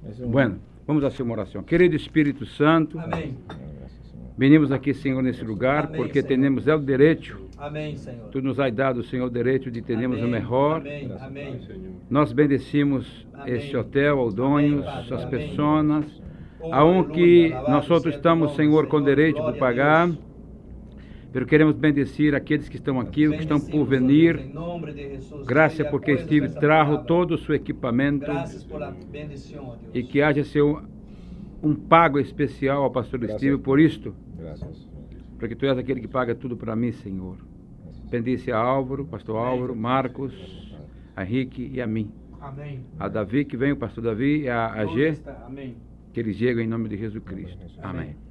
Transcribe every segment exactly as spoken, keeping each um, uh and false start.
Bueno, vamos fazer uma oração. Querido Espírito Santo, Amém. venimos aqui, Senhor, nesse lugar, Amém, porque Senhor. temos o direito, Amém, Senhor. Tu nos has dado, Senhor, o direito de termos Amém, o melhor. Amém. Amém. Nós bendecimos Amém. este hotel, os donos, Amém, Padre. as Amém. pessoas, Oh, aonde aleluia. nós outros Louvado estamos, seja o Senhor, nome, com direito Glória para a pagar. Deus. Pero queremos bendecer aqueles que estão aqui, os que estão por venir. Em nome de Jesus. Graças Que porque apoie Steve essa trajo palavra. todo o seu equipamento Graças por a bendição, ó Deus. e que haja seu um pago especial ao pastor Graças. Steve por isto, Graças. porque Tu és aquele que paga tudo para mim, Senhor. Bendice a Álvaro, pastor Álvaro, Marcos, a Henrique e a mim. Amém. A Davi, que vem o pastor Davi, e a, a Onde G, está? Amém. que eles chegam em nome de Jesus Cristo. Amém. Amém.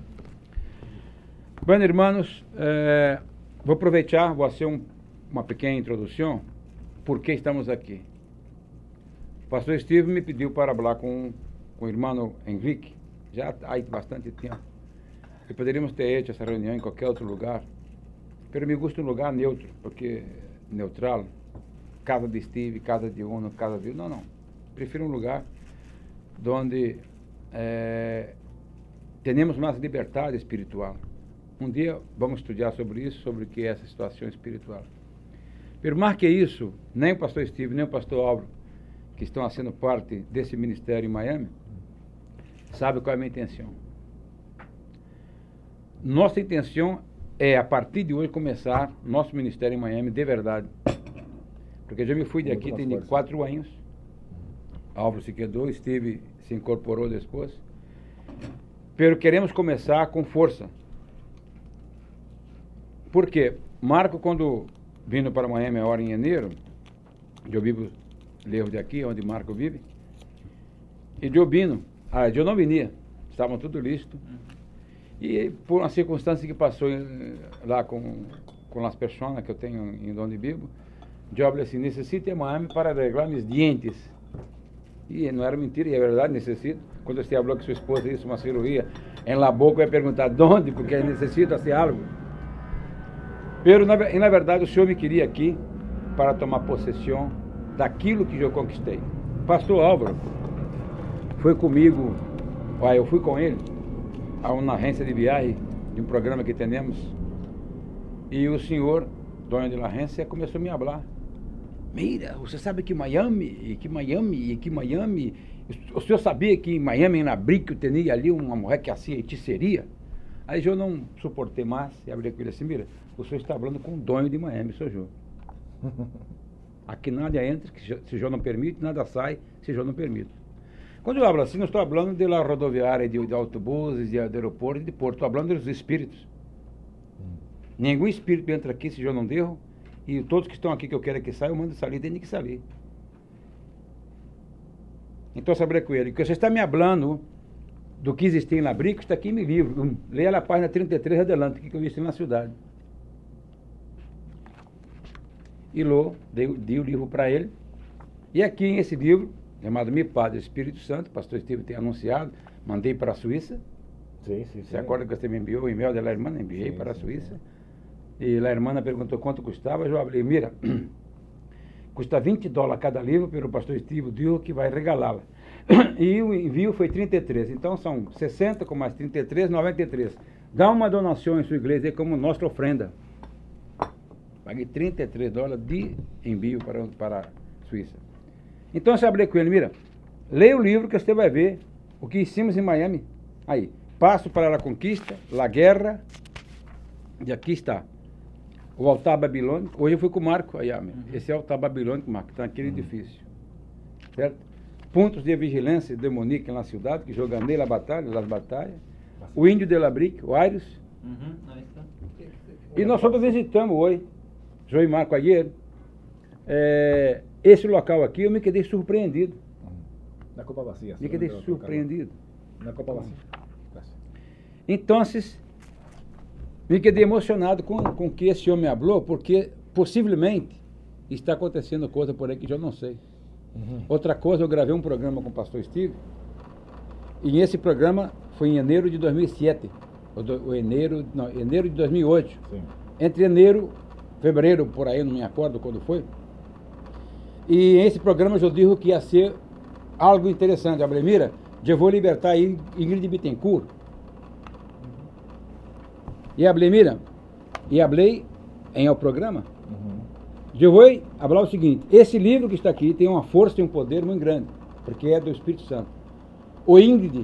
Bueno, irmãos, eh, vou aproveitar, vou fazer um, uma pequena introdução, por que estamos aqui. O pastor Steve me pediu para falar com, com o irmão Henrique, já há bastante tempo, que poderíamos ter feito essa reunião em qualquer outro lugar, mas me gusta um lugar neutro, porque neutral, casa de Steve, casa de Uno, casa de... Não, não, prefiro um lugar onde é, temos mais liberdade espiritual. Um dia vamos estudar sobre isso, sobre o que é essa situação espiritual. Por mais que isso, nem o pastor Steve, nem o pastor Álvaro, que estão sendo parte desse ministério em Miami, sabe qual é a minha intenção. Nossa intenção é, a partir de hoje, começar nosso ministério em Miami de verdade. Porque já me fui de aqui tem quatro anos. Álvaro se quedou, Steve se incorporou depois. Pero queremos começar com força. Por quê? Marco, quando vindo para Miami agora em janeiro, eu vivo lejos de aqui, onde Marco vive, e eu vindo, ah, eu não vinia, estavam tudo listo, e por uma circunstância que passou eh, lá com, com as pessoas que eu tenho em onde vivo, eu falei assim, necessito ir a Miami para arreglar meus dentes. E não era mentira, e é verdade, necessito. Quando você falou que sua esposa fez uma cirurgia em La Boca, eu ia perguntar, de onde? Porque necessito fazer algo. Pero, na, e na verdade, o Senhor me queria aqui para tomar possessão daquilo que eu conquistei. Pastor Álvaro foi comigo, ó, eu fui com ele a uma agência de viagem, de um programa que temos, e o senhor, dono da agência, começou a me falar. Mira, você sabe que Miami, e que Miami, e que Miami, o senhor sabia que em Miami, na Brick, tinha ali uma mulher que hacía hechiceria? Aí eu não suportei mais, e abri com ele assim, mira, o senhor está falando com o dono de Miami, sou eu. Aqui nada entra, se o senhor não permite, nada sai, se o senhor não permite. Quando eu falo assim, não estou falando de la rodoviária, de, de autobuses, de, de aeroporto, de porto, estou falando dos espíritos. Nenhum espírito entra aqui se eu não derro, e todos que estão aqui que eu quero que saiam, eu mando sair, tem que sair. Então, sabe com ele, que você está me falando do que existe na Brico, está aqui em meu livro. Hum, leia a página trinta e três adelante, que eu vi na cidade. E Lô, dei, dei o livro para ele, e aqui nesse livro, chamado Meu Padre Espírito Santo, o pastor Steve tem anunciado, mandei para a Suíça. Sim, sim, Você acorda que você me enviou o e-mail da irmã? Enviei sim, para a sim, Suíça. sim. E a irmã perguntou quanto custava. Eu falei, mira, custa vinte dólares cada livro, pelo pastor Steve disse que vai regalá-la. E o envio foi trinta e três. Então são sessenta com mais trinta e três, noventa e três. Dá uma donação em sua igreja como nossa ofrenda. Paguei trinta e três dólares de envio para, para a Suíça. Então eu falei com ele, mira, leia o livro que você vai ver o que hicimos em Miami. Aí, Passo para a Conquista, La Guerra, e aqui está. O altar babilônico. Hoje eu fui com o Marco. Aí, uhum. Esse é o altar babilônico, Marco, está naquele uhum. edifício. Certo? Pontos de vigilância demoníaca na cidade, que joganei na batalha, nas batalhas. O índio de la Brick, o Aires. Uhum. E nós só visitamos hoje, João e Marco ayer, é, esse local aqui, eu me quedei surpreendido. Na Copa Vazia. Me quedei surpreendido. Na Copa Vazia. Então, me quedei emocionado com com o que esse homem falou, porque possivelmente está acontecendo coisa por aí que eu não sei. Uhum. Outra coisa, eu gravei um programa com o pastor Steve, e esse programa foi em janeiro de dois mil e sete, ou, do, ou janeiro, não, janeiro de dois mil e oito. Sim. Entre janeiro, fevereiro, por aí, não me acordo quando foi. E esse programa eu digo que ia ser algo interessante, Ablemira, eu vou libertar Ingrid Bittencourt. E Ablemira, e hablei em ao programa, Uhum. eu vou falar o seguinte, esse livro que está aqui tem uma força e um poder muito grande, porque é do Espírito Santo. O Ingrid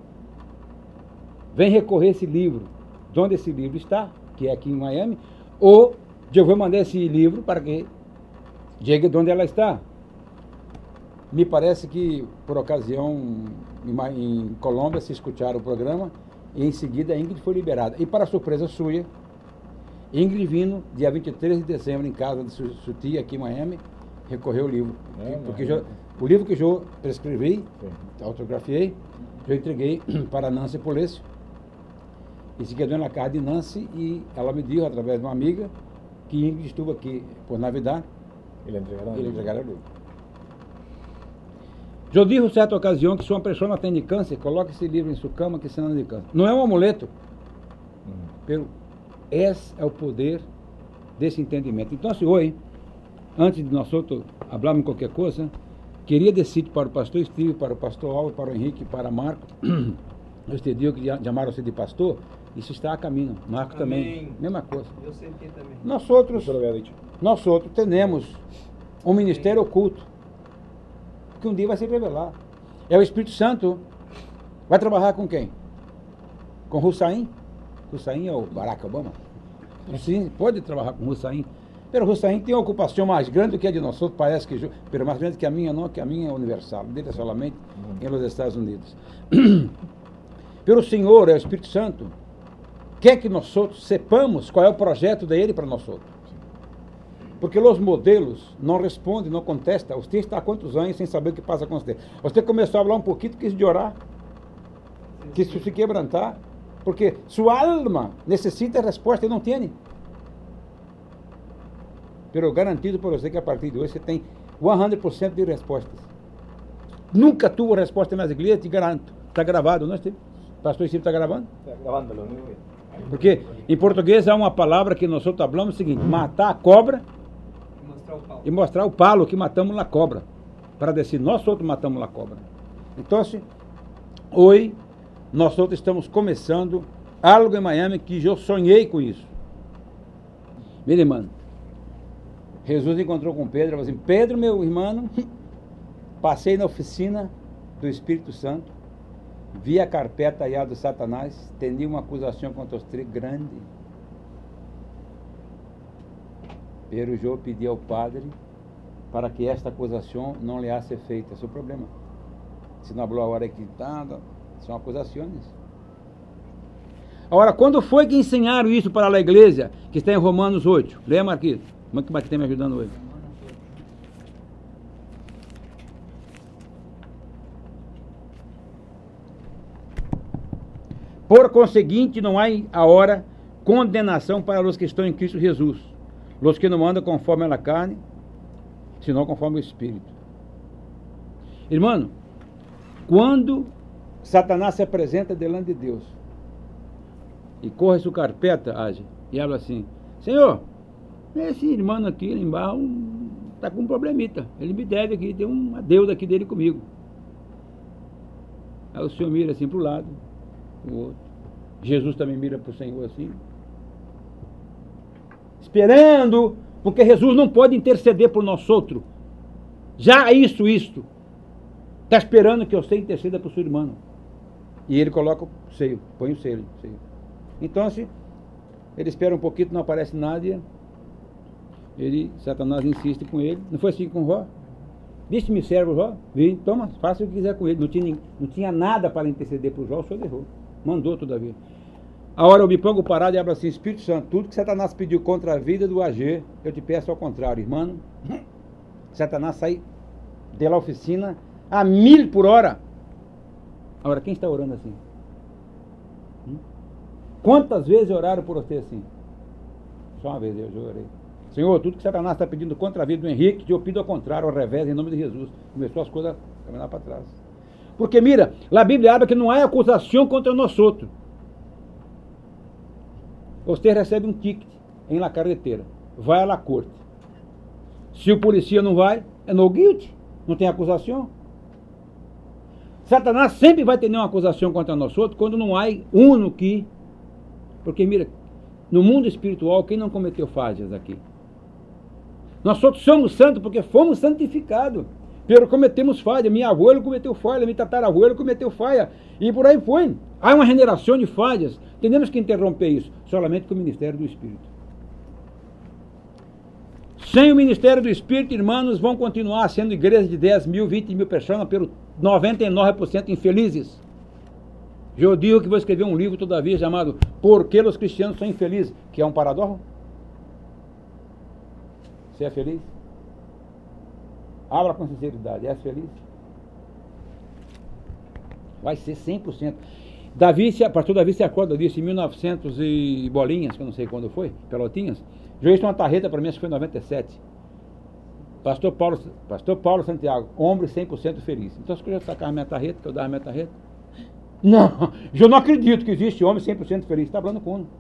vem recorrer esse livro, de onde esse livro está, que é aqui em Miami, ou eu vou mandar esse livro para que chegue de onde ela está. Me parece que, por ocasião, em, em Colômbia, se escutaram o programa, e em seguida a Ingrid foi liberada. E, para surpresa sua, Ingrid vindo, dia vinte e três de dezembro, em casa de sua, sua tia, aqui em Miami, recorreu o livro. É, porque não, já, o livro que eu prescrevi, Sim. autografiei, eu entreguei para Nancy Polício. E se quedou na casa de Nancy, e ela me disse, através de uma amiga, que Ingrid estuvo aqui por Navidad, Ele entregaram e ele ele. entregaram o livro. Eu disse, em certa ocasião, que se uma pessoa tem de câncer, coloque esse livro em sua cama, que senão não é de câncer. Não é um amuleto, Uhum. pero esse é o poder desse entendimento. Então, se hoje, antes de nós outros falarmos qualquer coisa, queria decidir para o pastor Steve, para o pastor Alves, para o Henrique, para Marco, eu te digo que chamaram você de pastor, isso está a caminho. Marco também, Amém. mesma coisa. Eu senti também. Nós outros, Isso lo había dicho. nós outros temos um ministério oculto, que um dia vai se revelar. É o Espírito Santo. Vai trabalhar com quem? Com Hussein? Hussein é o Barack Obama? Sim, pode trabalhar com Hussein. Pero Hussein tem uma ocupação mais grande do que a de nós outros, parece que, pero mais grande que a minha, não, que a minha é universal, dele é solamente em los Estados Unidos. Pero o Senhor é o Espírito Santo, quer que nós outros sepamos qual é o projeto dele para nós outros. Porque os modelos não respondem, não contestam. Você está há quantos anos sem saber o que passa com você? Você começou a falar um pouquinho, quis de orar, quis se quebrantar, porque sua alma necessita resposta e não tem. Pero garantido por você que a partir de hoje você tem cem por cento de respostas. Nunca tuvo resposta nas igrejas, te garanto. Está gravado, não é, Steve? Pastor Steve está gravando? Está grabándolo, ¿no? Porque em português há uma palavra que nós falamos o seguinte, matar a cobra Mostrar o pau. e mostrar o palo que matamos na cobra, para dizer, nós outros matamos na cobra. Então, assim, hoje, nós outros estamos começando algo em Miami que eu sonhei com isso. Mire, irmão, Jesus encontrou com Pedro, falou assim, Pedro, meu irmão, passei na oficina do Espírito Santo, vi a carpeta aí do Satanás, tendi uma acusação contra os três grande. Pero eu pedi ao Padre para que esta acusação não lhe haja feita. Esse é o problema. Se não falou a hora que está, são acusações. Agora, quando foi que ensinaram isso para a igreja, que está em Romanos oito? Leia, Marquinhos. Como é que Marquinhos está me ajudando hoje? Por conseguinte, não há agora condenação para os que estão em Cristo Jesus, os que não andam conforme a carne, senão conforme o Espírito. Irmão, quando Satanás se apresenta delante de Deus e corre sua carpeta, age, e habla assim, Senhor, esse irmão aqui embaixo está com um problemita, ele me deve aqui, tem uma deuda aqui dele comigo. Aí o Senhor mira assim para o lado, o outro. Jesus também mira para o Senhor assim, esperando, porque Jesus não pode interceder por nós outros. Já isso, isto, está esperando que você interceda por seu irmão. E ele coloca o seio, põe o seio. seio. Então, assim, ele espera um pouquinho, não aparece nada, ele, Satanás insiste com ele. Não foi assim com Jó? Viste-me servo, Jó? Vem, toma, faça o que quiser com ele. Não tinha, não tinha nada para interceder por Jó, o Senhor errou. Mandou todavia. A hora eu me pongo parado e abro assim, Espírito Santo, tudo que Satanás pediu contra a vida do A G, eu te peço ao contrário, irmão. Satanás sai da oficina a mil por hora. Agora, quem está orando assim? Hum? Quantas vezes oraram por você assim? Só uma vez eu já orei. Senhor, tudo que Satanás está pedindo contra a vida do Henrique, eu pido ao contrário, ao revés, em nome de Jesus. Começou as coisas a caminhar para trás. Porque, mira, a Bíblia habla que não há acusação contra nós outros. Você recebe um ticket em la carretera, vai à la corte. Se o polícia não vai, é no guilty, não tem acusação. Satanás sempre vai ter uma acusação contra nós outros quando não há uno que... Porque, mira, no mundo espiritual, quem não cometeu falhas aqui? Nós outros somos santos porque fomos santificados. Pero cometemos falha. Minha avó ele cometeu falha, minha tataravô ele cometeu falha. E por aí foi. Há uma generação de falhas. Temos que interromper isso. Solamente com o ministério do Espírito. Sem o ministério do Espírito, irmãos, vão continuar sendo igrejas de dez mil, vinte mil pessoas, pelo noventa e nove por cento infelizes. Eu digo que vou escrever um livro todavia chamado Por que os cristianos são infelizes? Que é um paradoxo. Você é feliz? Abra com sinceridade. É feliz? Vai ser cem por cento. Davi, se, pastor Davi se acorda disso em mil e novecentos e bolinhas, que eu não sei quando foi, Pelotinhas. Já hice uma tarreta para mim, acho que foi em noventa e sete. Pastor Paulo, pastor Paulo Santiago, homem cem por cento feliz. Então, se eu já sacar a minha tarreta, que eu dava a minha tarreta. Não, eu não acredito que existe homem cem por cento feliz. Está falando com um.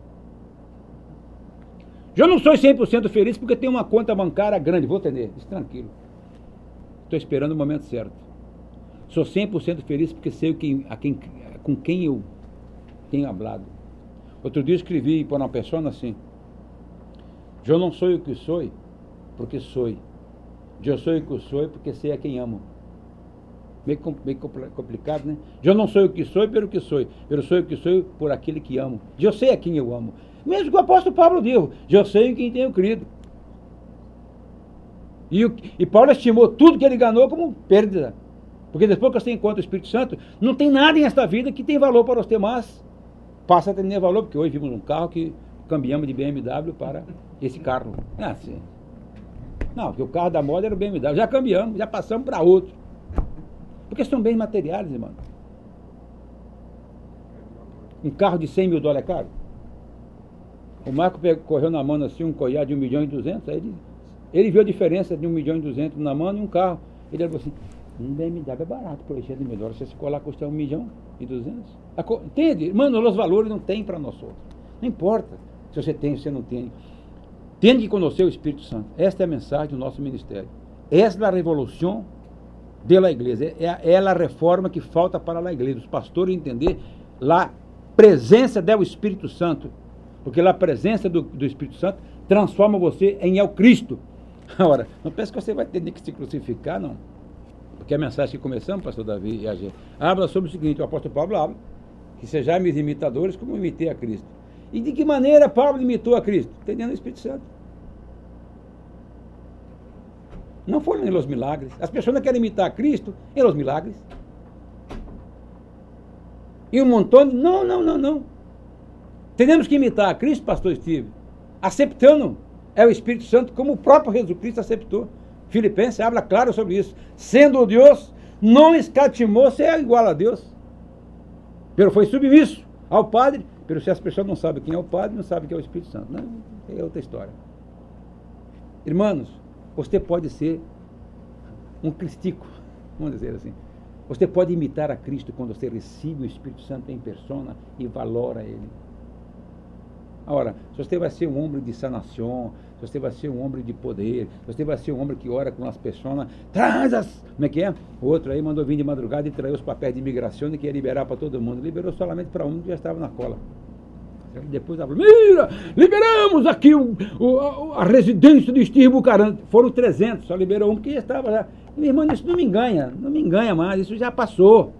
Eu não sou cem por cento feliz porque tenho uma conta bancária grande. Vou atender, isso tranquilo. Estou esperando o momento certo. Sou cem por cento feliz porque sei quem, a quem, com quem eu tenho hablado. Outro dia eu escrevi para uma pessoa assim: eu não sou o que sou porque sou. Eu sou o que sou porque sei a quem amo. Meio, meio complicado, né? Eu não sou o que sou pelo que sou. Eu sou o que sou por aquele que amo. Eu sei a quem eu amo. Mesmo que o apóstolo Paulo diga, eu sei em quem tenho crido. E, o, e Paulo estimou tudo que ele ganhou como perda. Porque depois que você encontra o Espírito Santo, não tem nada em esta vida que tem valor para os demais. Passa a ter valor, porque hoje vimos um carro que cambiamos de B M W para esse carro. É assim. Não, porque o carro da moda era o B M W. Já cambiamos, já passamos para outro. Porque são bens materiais, irmão. Um carro de cem mil dólares é caro? O Marco pegou, correu na mão assim um coiá de um milhão e duzentos. Aí ele, ele viu a diferença de um milhão e duzentos na mão e um carro. Ele falou assim: um B M W é barato por encher de mil dólares. Se você colar custa um milhão e duzentos. Entende? Mano, os valores não tem para nós outros. Não importa se você tem ou se você não tem. Tem que conhecer o Espírito Santo. Esta é a mensagem do nosso ministério. Esta é a revolução da igreja. É, é a reforma que falta para a igreja. Os pastores entender a presença do Espírito Santo. Porque a presença do, do Espírito Santo transforma você em El Cristo. Agora, não pense que você vai ter que se crucificar, não. Porque a mensagem que começamos, pastor Davi e a gente, habla sobre o seguinte: o apóstolo Paulo habla que sejais imitadores como imitei a Cristo. E de que maneira Paulo imitou a Cristo? Entendendo o Espírito Santo. Não foram em los milagres. As pessoas não querem imitar a Cristo em los milagres. E um montão de... Não, não, não, não. Temos que imitar a Cristo, pastor Steve, aceptando é o Espírito Santo como o próprio Jesus Cristo aceptou. Filipenses habla claro sobre isso. Sendo Deus, não escatimou ser igual a Deus. Pero foi submisso ao Padre. Pero se as pessoas não sabem quem é o Padre, não sabem quem é o Espírito Santo. Não, é outra história. Irmãos, você pode ser um cristico, vamos dizer assim. Você pode imitar a Cristo quando você recebe o Espírito Santo em persona e valora Ele. Agora, se você vai ser um homem de sanação, se você vai ser um homem de poder, se você vai ser um homem que ora com as pessoas, traz as... Como é que é? O outro aí mandou vir de madrugada e traiu os papéis de imigração e queria liberar para todo mundo. Liberou somente para um que já estava na cola. Depois ela falou: mira, liberamos aqui o, o, a residência de Steve Bucarante. Foram trezentos, só liberou um porque já estava lá. Meu irmão, isso não me engana, não me engana mais, isso já passou.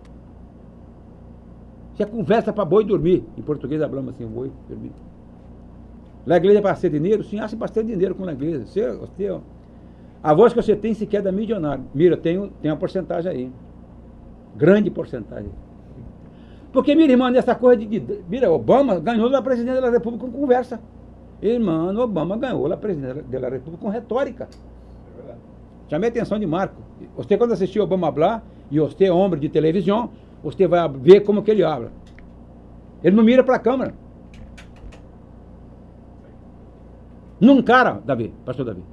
Isso é conversa para boi dormir. Em português hablamos assim: boi dormir. Na igreja é para ser dinheiro? Sim, acha bastante dinheiro com a igreja. Você, você, a voz que você tem sequer é da milionário. Mira, tem, tem uma porcentagem aí. Grande porcentagem. Porque, minha irmã, nessa coisa de, de... Mira, Obama ganhou da presidente da República com conversa. Irmã, Obama ganhou da presidente da República com retórica. É verdade. Chamei a atenção de Marco. Você, quando assistiu Obama falar, e você é homem de televisão, você vai ver como que ele habla. Ele não mira para a câmera. Num cara, Davi, pastor Davi.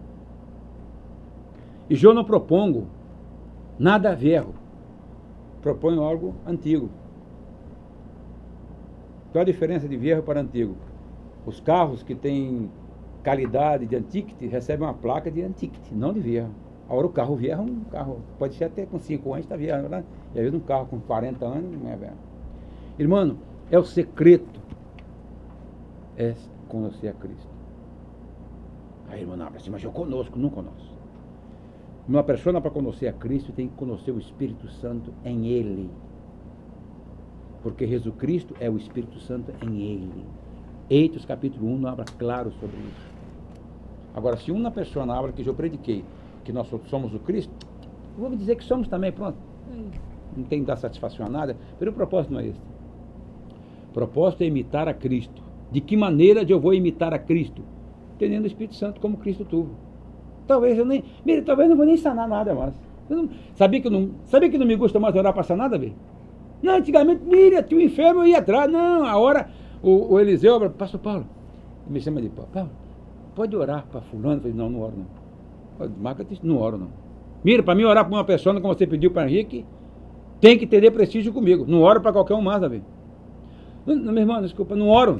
E eu não propongo nada velho. Proponho algo antigo. Qual a diferença de velho para antigo? Os carros que têm qualidade de antiquity recebem uma placa de antiquity, não de velho. Agora o carro velho é um carro, pode ser até com cinco anos, está velho, né? E às vezes um carro com quarenta anos não é velho. Irmão, é o secreto, é conhecer a Cristo. Aí, irmão, não, mas eu conosco, não conosco. Uma pessoa para conhecer a Cristo tem que conhecer o Espírito Santo em ele. Porque Jesus Cristo é o Espírito Santo em ele. Heitos capítulo um habla claro sobre isso. Agora, se uma pessoa habla que eu prediquei, que nós somos o Cristo, vou dizer que somos também, pronto. Não tem que dar satisfação a nada, mas o propósito não é esse. O propósito é imitar a Cristo. De que maneira eu vou imitar a Cristo? Tendo o Espírito Santo como Cristo tuvo. Talvez eu nem, mire, talvez eu não vou nem sanar nada mais. Eu não, sabia, que eu não, sabia que não me gusta mais orar para sanar nada, velho? Não, antigamente, mira, tinha o enfermo, eu ia atrás. Não, a hora, o, o Eliseu, pastor Paulo, me chama de Paulo, Paulo, pode orar para fulano? Eu falei, não, não oro não. Marca, não oro não. Mira, para mim orar para uma pessoa, como você pediu para Henrique, tem que ter prestígio comigo. Não oro para qualquer um mais, velho. Não, não, meu irmão, desculpa, não oro.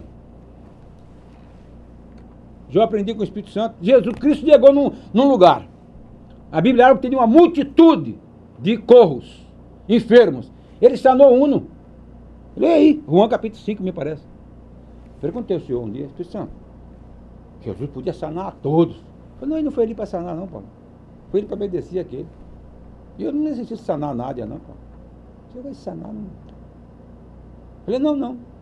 Eu aprendi com o Espírito Santo. Jesus Cristo chegou num, num lugar. A Bíblia árabe tem uma multitude de corros, enfermos. Ele sanou uno. Leia aí, João capítulo cinco, me parece. Perguntei ao Senhor um dia, Espírito Santo, Jesus podia sanar a todos. Eu falei, não, ele não foi ali para sanar não, Paulo. Foi ele para obedecer aquele. E eu não necessito sanar nada, não, Paulo. Você vai sanar, não. Eu falei, não, não.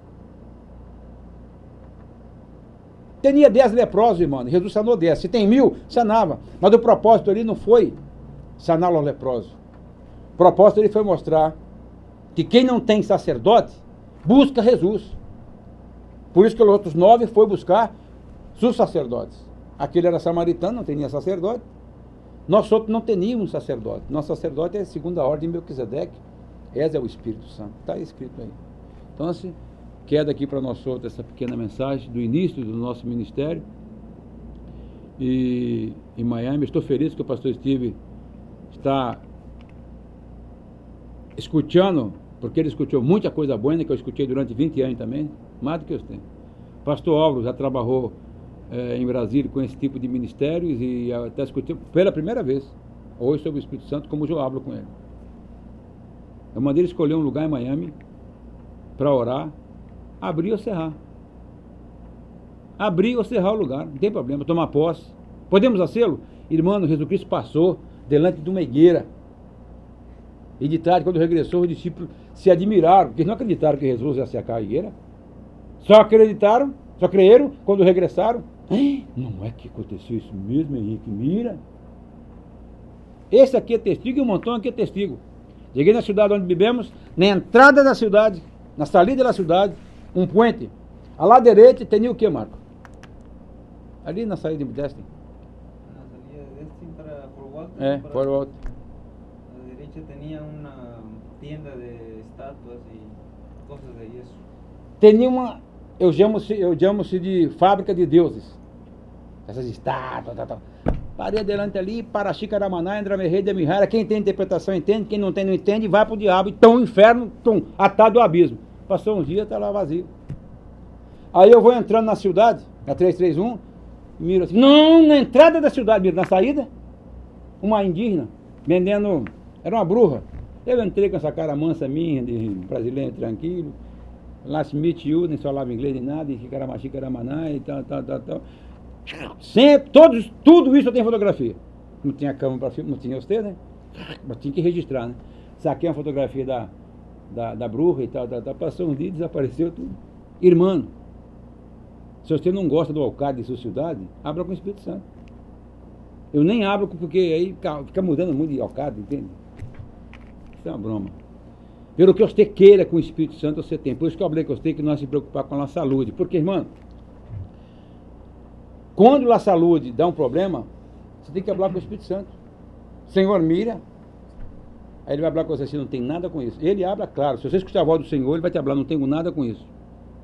Tinha dez leprosos, irmão. Jesus sanou dez. Se tem mil, sanava. Mas o propósito ali não foi sanar os leprosos. O propósito ali foi mostrar que quem não tem sacerdote, busca Jesus. Por isso que os outros nove foi buscar seus sacerdotes. Aquele era samaritano, não tinha sacerdote. Nós outros não teníamos sacerdote. Nosso sacerdote é a segunda ordem de Melquisedeque. Esse é o Espírito Santo. Está escrito aí. Então, assim, queda aqui para nós outros essa pequena mensagem do início do nosso ministério. E em Miami, estou feliz que o pastor Steve está escutando, porque ele escutou muita coisa boa, que eu escutei durante vinte anos também, mais do que eu tenho. O pastor Álvaro já trabalhou é, em Brasília com esse tipo de ministérios e até escutei pela primeira vez, hoje sobre o Espírito Santo, como eu hablo com ele. Eu mandei ele escolher um lugar em Miami para orar, abrir ou cerrar. Abrir ou cerrar o lugar, não tem problema, tomar posse. Podemos fazê-lo? Irmão, Jesus Cristo passou delante de uma higueira. E de tarde, quando regressou, os discípulos se admiraram, porque não acreditaram que Jesus ia secar a higueira. Só acreditaram, só creram quando regressaram. Não é que aconteceu isso mesmo, Henrique? Mira. Esse aqui é testigo e um montão aqui é testigo. Cheguei na cidade onde vivemos, na entrada da cidade, na saída da cidade, um puente. A lá direita tinha o que, Marco? Ali na saída de Destin. Na salida de Destin para por volta. É, para, por volta. A la derecha tenía una tienda de estatuas y cosas de yeso. Tinha uma, eu chamo-se eu chamo de fábrica de deuses. Essas estátuas, tal, tal. Parei adelante ali, para Chicaramaná, Andramerrei de Mihara. Quem tem interpretação entende, quem não tem não entende, vai para o diabo. E tão inferno, tão atado ao abismo. Passou uns dias, está lá vazio. Aí eu vou entrando na cidade, na trezentos e trinta e um, miro assim, não, na entrada da cidade, miro, na saída, uma indígena, vendendo, era uma bruxa. Eu entrei com essa cara mansa minha, de brasileiro tranquilo, lá se metiu, nem falava inglês nem nada, e Chicaramachi, Chicaramaná e tal, tal, tal, tal. Sempre, todos, tudo isso eu tenho fotografia. Não tinha câmera para filme, não tinha você, né? Mas tinha que registrar, né? Saquei uma fotografia da, da, da bruxa e tal, tal, tal, passou um dia e desapareceu tudo. Irmão, se você não gosta do alcalde de sua cidade, abra com o Espírito Santo. Eu nem abro porque aí fica, fica mudando muito de alcalde, entende? Isso é uma broma. Pelo que você queira com o Espírito Santo, você tem. Por isso que eu falei que você tem que nós se preocupar com a nossa saúde. Porque, irmão, quando a saúde dá um problema, você tem que falar com o Espírito Santo. Senhor, mira. Aí ele vai falar com você assim, não tem nada com isso. Ele habla, claro. Se você escutar a voz do Senhor, ele vai te falar, não tenho nada com isso.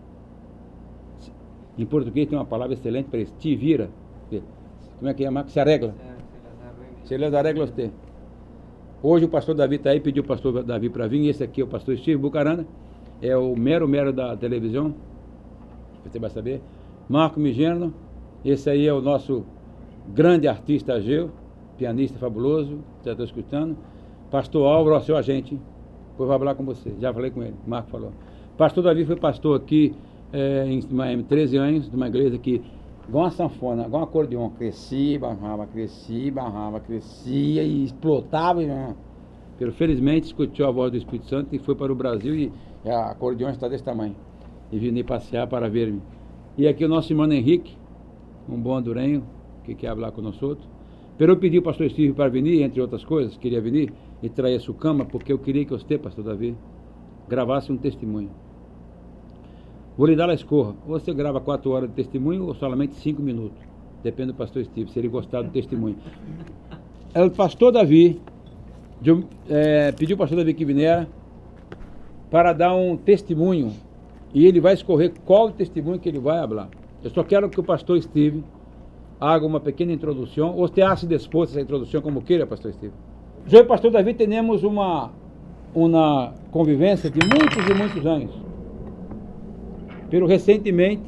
Em português tem uma palavra excelente para isso. Te vira. Como é que é, Marcos? Se arregla. Se les arregla você. Hoje o pastor Davi está aí, pediu o pastor Davi para vir. Esse aqui é o pastor Steve Bucarana. É o mero mero da televisão. Você vai saber. Marco Migeno. Esse aí é o nosso grande artista Ageu. pianista fabuloso, já estou escutando. Pastor Álvaro, ó, seu agente, depois vai falar com você. Já falei com ele, Marco falou. Pastor Davi foi pastor aqui é, em Miami, treze anos, de uma igreja que, igual uma sanfona, igual um acordeon, crescia, barrava, crescia, barrava, crescia e explotava. E, Pero felizmente escutou a voz do Espírito Santo e foi para o Brasil e a acordeon está desse tamanho. E vim passear para ver-me. E aqui o nosso irmão Henrique, um bom hondurenho, que quer falar com nós outros. Pero eu pedi ao pastor Steve para vir, entre outras coisas, queria vir e trazer sua cama, porque eu queria que você, pastor Davi, gravasse um testemunho. Vou lhe dar a escorra. Ou você grava quatro horas de testemunho ou somente cinco minutos. Depende do pastor Steve, se ele gostar do testemunho. O pastor Davi eu, é, pediu ao pastor Davi que viera para dar um testemunho. E ele vai escorrer qual testemunho que ele vai falar. Eu só quero que o pastor Steve haga uma pequena introdução. Ou você acha disposto a essa introdução como queira, pastor Steve? Eu e o pastor Davi temos uma, uma convivência de muitos e muitos anos. Pero recentemente,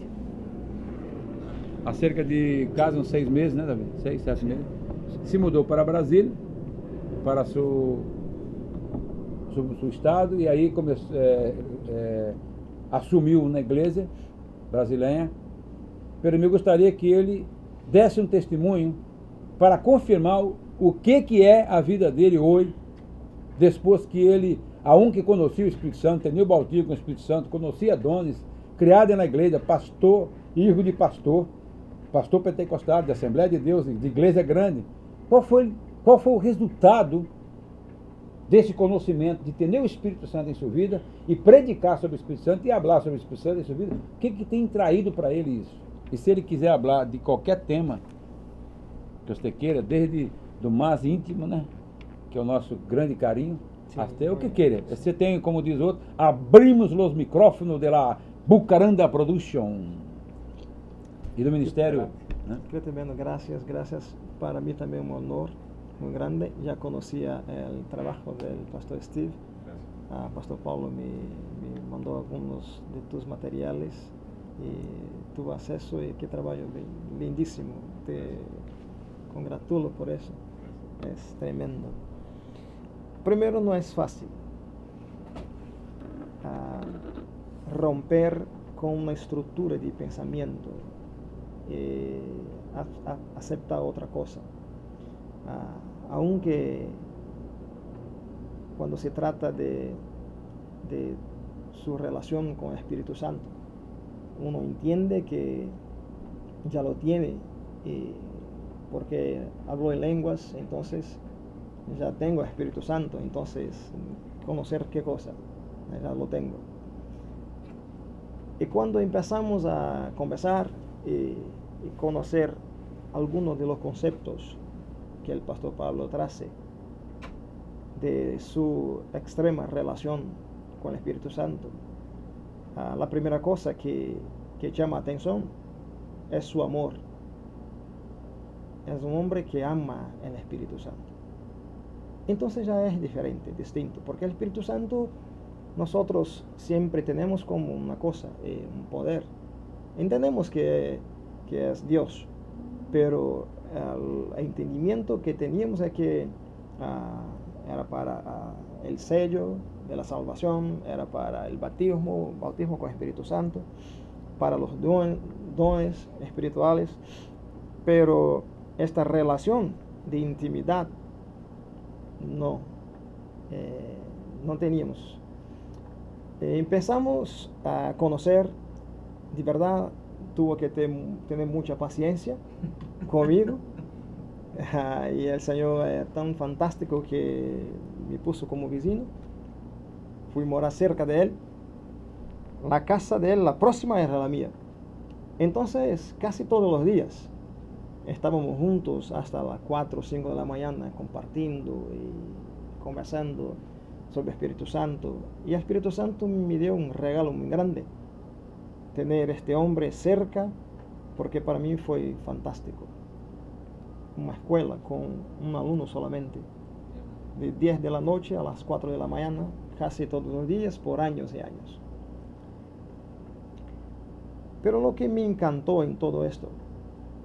há cerca de quase uns seis meses, né, Davi? Seis, sete meses, se mudou para Brasília, para seu, seu, seu estado, e aí começou, é, é, assumiu na igreja brasileira. Pero eu gostaria que ele desse um testemunho para confirmar o que, que é a vida dele hoje, depois que ele, a um que conhecia o Espírito Santo, tinha o batismo com o Espírito Santo, conhecia dones, criado na igreja, pastor, filho de pastor, pastor pentecostal, de Assembleia de Deus, de igreja grande. Qual foi, qual foi o resultado desse conhecimento, de ter o Espírito Santo em sua vida, e predicar sobre o Espírito Santo, e falar sobre o Espírito Santo em sua vida? O que, que tem traído para ele isso? E se ele quiser falar de qualquer tema que você queira, desde do mais íntimo, né, que é o nosso grande carinho, sim, até o que queira. Você tem, como diz outro, abrimos os micrófonos de la Bucaranda Production e do Ministério. ¿No? Yo también, gracias, gracias. Para mí también un honor muy grande. Ya conocía el trabajo del pastor Steve. Uh, pastor Paulo me, me mandó algunos de tus materiales y tuve acceso y qué trabajo lindísimo. Te congratulo por eso. Es tremendo. Primero, no es fácil uh, romper con una estructura de pensamiento y a, a, aceptar otra cosa. Uh, aunque cuando se trata de, de su relación con el Espíritu Santo, uno entiende que ya lo tiene, y porque hablo en lenguas, entonces ya tengo el Espíritu Santo, entonces conocer qué cosa, ya lo tengo. Y cuando empezamos a conversar y, y conocer algunos de los conceptos que el pastor Pablo trace de su extrema relación con el Espíritu Santo, uh, la primera cosa que, que llama atención es su amor. Es un hombre que ama el Espíritu Santo. Entonces ya es diferente, distinto, porque el Espíritu Santo nosotros siempre tenemos como una cosa, eh, un poder. Entendemos que, que es Dios, pero el entendimiento que teníamos es que uh, era para uh, el sello de la salvación, era para el bautismo, bautismo con Espíritu Santo, para los don, dones espirituales, pero esta relación de intimidad no, eh, no teníamos. Eh, empezamos a conocer, de verdad, tuvo que te, tener mucha paciencia conmigo. Uh, y el Señor es tan fantástico que me puso como vecino. Fui a morar cerca de él. La casa de él, la próxima era la mía. Entonces, casi todos los días estábamos juntos hasta las cuatro o cinco de la mañana compartiendo y conversando sobre el Espíritu Santo. Y el Espíritu Santo me dio un regalo muy grande, tener este hombre cerca, porque para mí fue fantástico. Una escuela con un alumno solamente, de diez de la noche a las cuatro de la mañana, casi todos los días, por años y años. Pero lo que me encantó en todo esto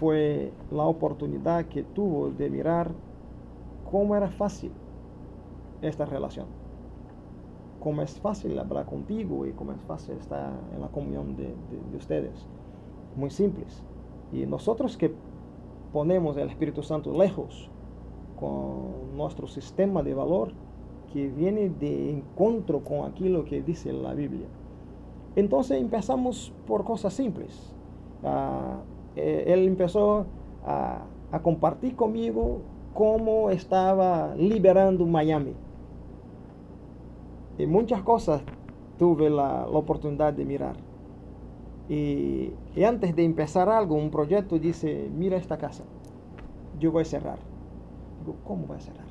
fue la oportunidad que tuvo de mirar cómo era fácil esta relación, cómo es fácil hablar contigo y cómo es fácil estar en la comunión de, de, de ustedes. Muy simples. Y nosotros que ponemos el Espíritu Santo lejos con nuestro sistema de valor que viene de encuentro con aquello que dice la Biblia. Entonces empezamos por cosas simples. Uh, eh, él empezó a, a compartir conmigo cómo estaba liberando Miami. Y muchas cosas tuve la, la oportunidad de mirar. Y, y antes de empezar algo, un proyecto, dice, mira esta casa, yo voy a cerrar. Digo, ¿cómo voy a cerrar?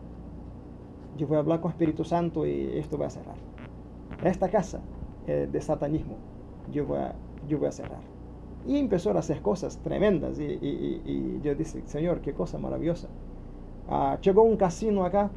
Yo voy a hablar con Espíritu Santo y esto va a cerrar. Esta casa eh, de satanismo, yo voy, a, yo voy a cerrar. Y empezó a hacer cosas tremendas. Y, y, y, y yo dije, Señor, qué cosa maravillosa. Uh, llegó un casino acá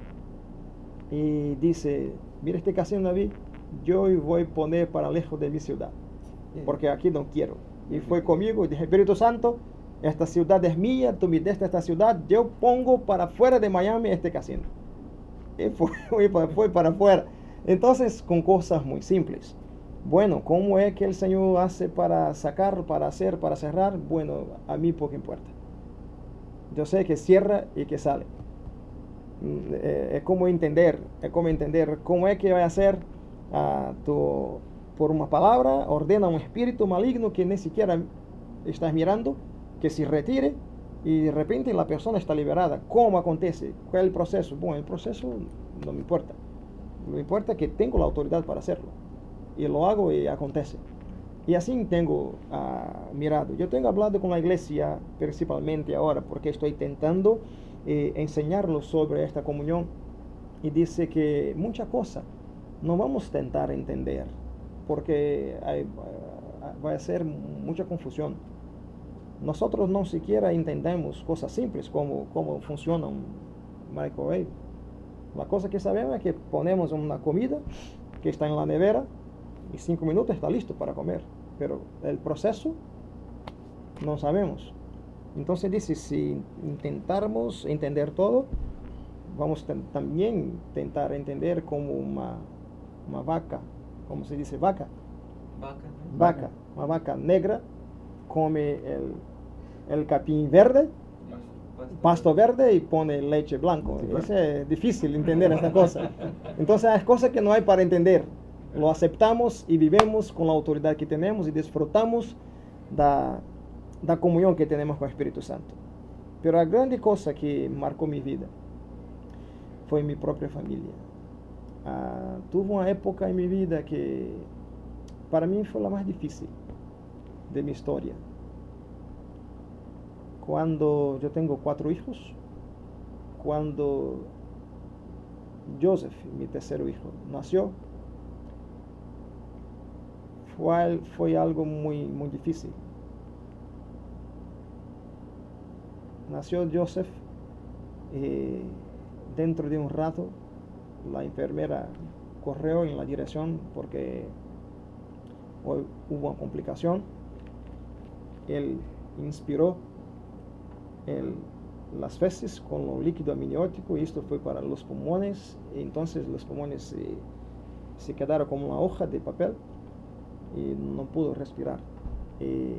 y dice, mira este casino, David, yo voy a poner para lejos de mi ciudad, porque aquí no quiero. Y fue conmigo y dije, Espíritu Santo, esta ciudad es mía, tú me diste esta ciudad, yo pongo para fuera de Miami este casino. Y fue, fue para afuera. Entonces, con cosas muy simples. Bueno, ¿cómo es que el Señor hace para sacar, para hacer, para cerrar? Bueno, a mí poco importa. Yo sé que cierra y que sale. Eh, es como entender, es como entender cómo es que va a hacer uh, tu, por una palabra, ordena un espíritu maligno que ni siquiera estás mirando, que se retire y de repente la persona está liberada. ¿Cómo acontece? ¿Cuál es el proceso? Bueno, el proceso no me importa. Lo que importa es que tengo la autoridad para hacerlo. Y lo hago y acontece. Y así tengo uh, mirado. Yo tengo hablado con la iglesia principalmente ahora porque estoy intentando eh, enseñarlos sobre esta comunión. Y dice que muchas cosas no vamos a intentar entender porque hay, uh, va a ser mucha confusión. Nosotros no siquiera entendemos cosas simples como cómo funciona un microwave. La cosa que sabemos es que ponemos una comida que está en la nevera y cinco minutos está listo para comer. Pero el proceso no sabemos. Entonces dice, si intentáramos entender todo, vamos a también intentar entender como una, una vaca, ¿cómo se dice? Vaca. Vaca. Vaca. Una vaca negra come el, el capín verde, pasto verde y pone leche blanco. Eso es difícil entender esta cosa. Entonces hay cosas que no hay para entender. Lo aceptamos y vivimos con la autoridad que tenemos y disfrutamos da, da comunión que tenemos con el Espíritu Santo. Pero la grande cosa que marcó mi vida fue mi propia familia. Uh, tuve una época en mi vida que para mí fue la más difícil de mi historia. Cuando yo tengo cuatro hijos, cuando Joseph, mi tercer hijo, nació, fue, fue algo muy, muy difícil. Nació Joseph y dentro de un rato la enfermera corrió en la dirección porque hubo una complicación. Él inspiró el, las feces con lo líquido amniótico y esto fue para los pulmones. Y entonces los pulmones se, se quedaron como una hoja de papel y no pudo respirar. Y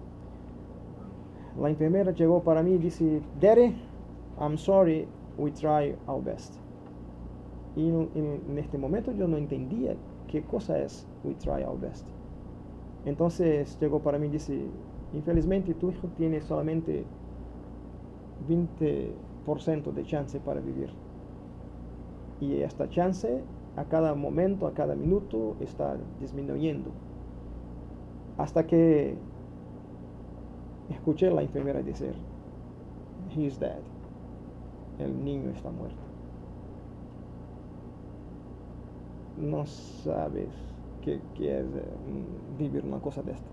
la enfermera llegó para mí y dice, Daddy, I'm sorry, we try our best. Y en, en este momento yo no entendía qué cosa es we try our best. Entonces llegó para mí y dice, infelizmente tu hijo tiene solamente veinte por ciento de chance para vivir. Y esta chance a cada momento, a cada minuto está disminuyendo. Hasta que escuché a la enfermera decir, he's dead. El niño está muerto. No sabes qué, qué es eh, vivir una cosa de esta.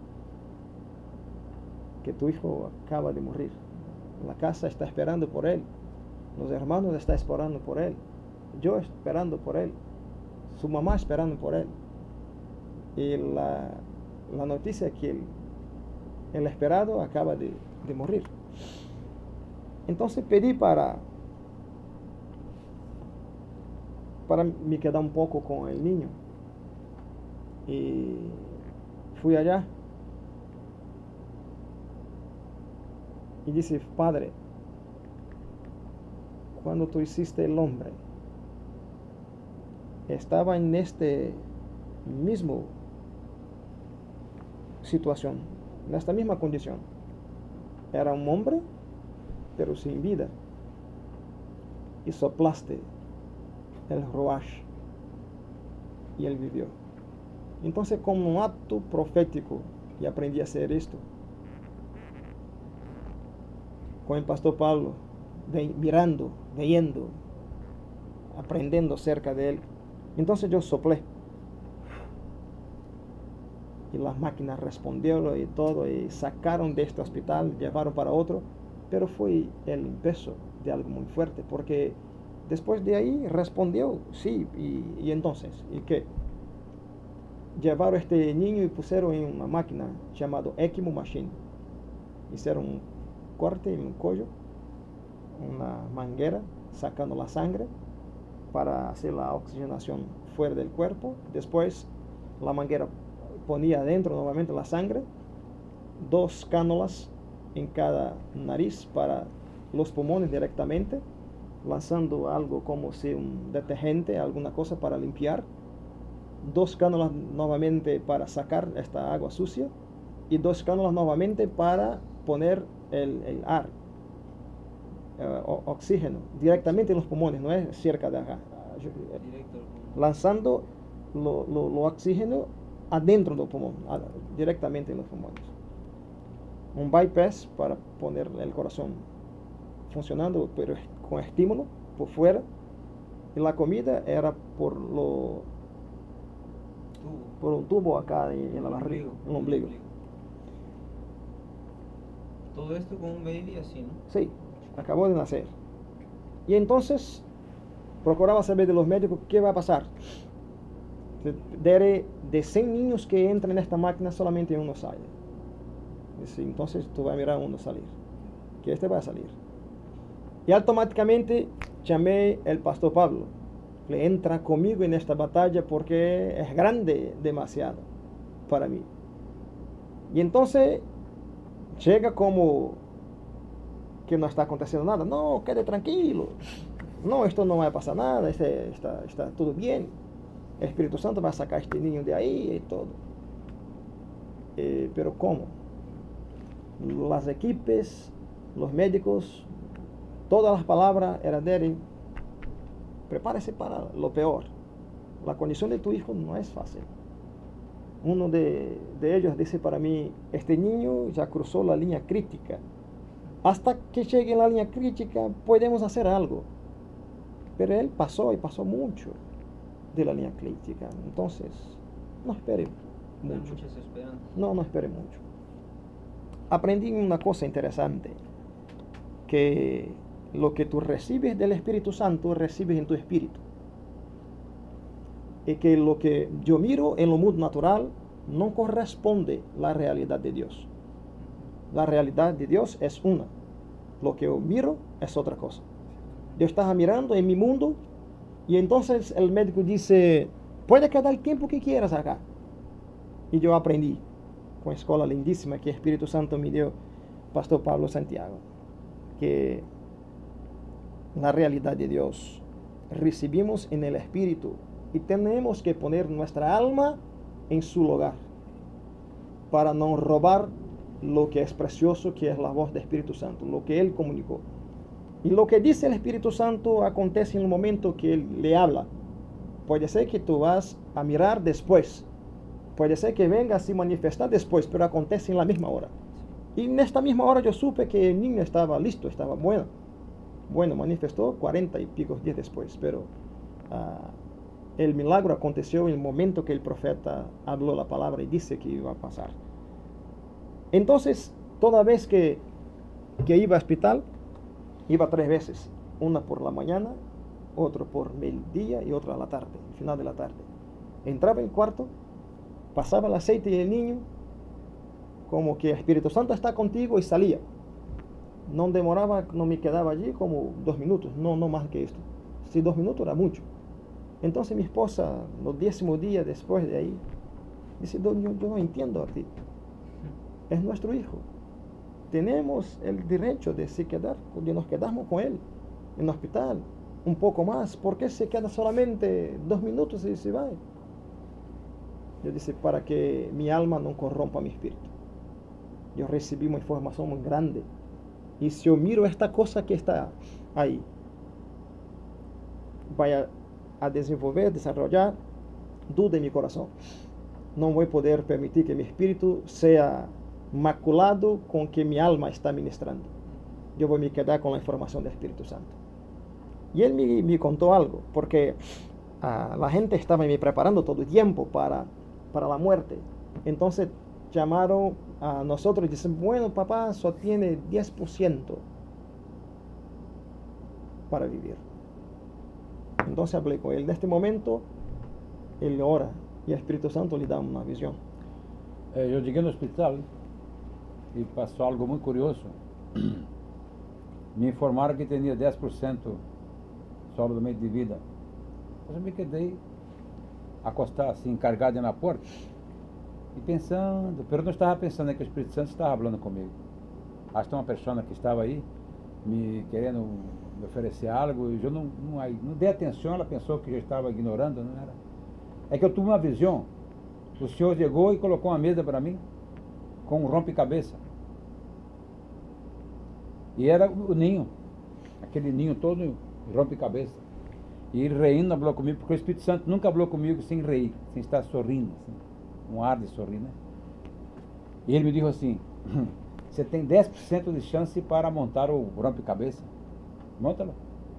Que tu hijo acaba de morir. La casa está esperando por él. Los hermanos están esperando por él. Yo esperando por él. Su mamá esperando por él. Y la, la noticia es que el, el esperado acaba de, de morir. Entonces pedí para, para me quedar un poco con el niño. Y fui allá. Y dice, Padre, cuando tú hiciste el hombre, estaba en este mismo situación, en esta misma condición. Era un hombre, pero sin vida. Y soplaste el ruach y él vivió. Entonces, como un acto profético, y aprendí a hacer esto con el pastor Pablo, de, mirando, leyendo, aprendiendo cerca de él. Entonces yo soplé y las máquinas respondieron y todo, y sacaron de este hospital, llevaron para otro, pero fue el peso de algo muy fuerte, porque después de ahí respondió, sí, y, y entonces, ¿y qué? Llevaron a este niño y pusieron en una máquina llamada ECMO Machine. Hicieron un corte en el cuello, una manguera sacando la sangre para hacer la oxigenación fuera del cuerpo. Después la manguera ponía adentro nuevamente la sangre, dos cánulas en cada nariz para los pulmones directamente, lanzando algo como si un detergente, alguna cosa para limpiar, dos cánulas nuevamente para sacar esta agua sucia y dos cánulas nuevamente para poner el, el ar, uh, oxígeno directamente en los pulmones, no es cerca de acá, lanzando lo, lo, lo oxígeno adentro del pulmón, directamente en los pulmones. Un bypass para poner el corazón funcionando, pero con estímulo por fuera, y la comida era por lo Tubo. por un tubo acá en, en la barriga, en el ombligo. Todo esto con un baby así, ¿no? Sí, acabó de nacer. Y entonces procuraba saber de los médicos qué va a pasar. De, de cien niños que entran en esta máquina, solamente uno sale. Dice, entonces tú vas a mirar a uno salir, que este va a salir. Y automáticamente llamé al pastor Pablo. Le entra conmigo en esta batalla porque es grande demasiado para mí. Y entonces llega como que no está aconteciendo nada. No, quede tranquilo. No, esto no va a pasar nada. Este, está, está todo bien. El Espíritu Santo va a sacar a este niño de ahí y todo. Eh, pero ¿cómo? Las equipes, los médicos, todas las palabras eran de él. Prepárese para lo peor. La condición de tu hijo no es fácil. Uno de, de ellos dice para mí, este niño ya cruzó la línea crítica. Hasta que llegue en la línea crítica podemos hacer algo. Pero él pasó y pasó mucho de la línea crítica. Entonces, no espere mucho. Muchas esperanzas. No, no espere mucho. Aprendí una cosa interesante, que lo que tú recibes del Espíritu Santo, recibes en tu espíritu. Y que lo que yo miro en lo mundo natural no corresponde a la realidad de Dios. La realidad de Dios es una. Lo que yo miro es otra cosa. Yo estaba mirando en mi mundo y entonces el médico dice, puede quedar el tiempo que quieras acá. Y yo aprendí con escuela lindísima que el Espíritu Santo me dio Pastor Pablo Santiago, que la realidad de Dios recibimos en el Espíritu y tenemos que poner nuestra alma en su lugar para no robar lo que es precioso, que es la voz del Espíritu Santo, lo que Él comunicó. Y lo que dice el Espíritu Santo acontece en el momento que Él le habla. Puede ser que tú vas a mirar después, puede ser que venga a se manifestar después, pero acontece en la misma hora. Y en esta misma hora yo supe que el niño estaba listo, estaba bueno. Bueno, manifestó cuarenta y pico días después, pero uh, el milagro aconteció en el momento que el profeta habló la palabra y dice que iba a pasar. Entonces, toda vez que, que iba al hospital, iba tres veces, una por la mañana, otra por mediodía y otra a la tarde, al final de la tarde. Entraba en el cuarto, pasaba el aceite y el niño, como que el Espíritu Santo está contigo, y salía. no demoraba, no me quedaba allí como dos minutos, no, no más que esto. Si dos minutos era mucho. Entonces mi esposa, los décimo día después de ahí, dice, yo, yo no entiendo a ti. Es nuestro hijo. Tenemos el derecho de se quedar, de nos quedamos con él en el hospital un poco más. ¿Por qué se queda solamente dos minutos y se va? Yo dice, para que mi alma no corrompa mi espíritu. Yo recibí una información muy grande. Y si yo miro esta cosa que está ahí, vaya a desenvolver, desarrollar, duda en mi corazón. No voy a poder permitir que mi espíritu sea maculado con que mi alma está ministrando. Yo voy a me quedar con la información del Espíritu Santo. Y él me, me contó algo, porque uh, la gente estaba me preparando todo el tiempo para, para la muerte. Entonces llamaron a nosotros y dicen, bueno, papá, solo tiene diez por ciento para vivir. Entonces hablé con él. En este momento, él ora y el Espíritu Santo le da una visión. Eh, yo llegué al hospital y pasó algo muy curioso. Me informaron que tenía diez por ciento solamente de vida. Entonces me quedé acostado, assim, cargado na porta e pensando, pero não estava pensando que o Espírito Santo estava falando comigo. Acho que uma pessoa que estava aí me querendo me oferecer algo e eu não, não, não dei atenção, ela pensou que eu estava ignorando, não era. É que eu tive uma visão. O Senhor chegou e colocou uma mesa para mim com um rompe-cabeça. E era o ninho, aquele ninho todo rompe-cabeça. E ele rindo falou comigo, porque o Espírito Santo nunca falou comigo sem rir, sem estar sorrindo, assim, um ar de sorrir, né? E ele me disse assim, você tem dez por cento de chance para montar o rompe-cabeça. Monta-lo.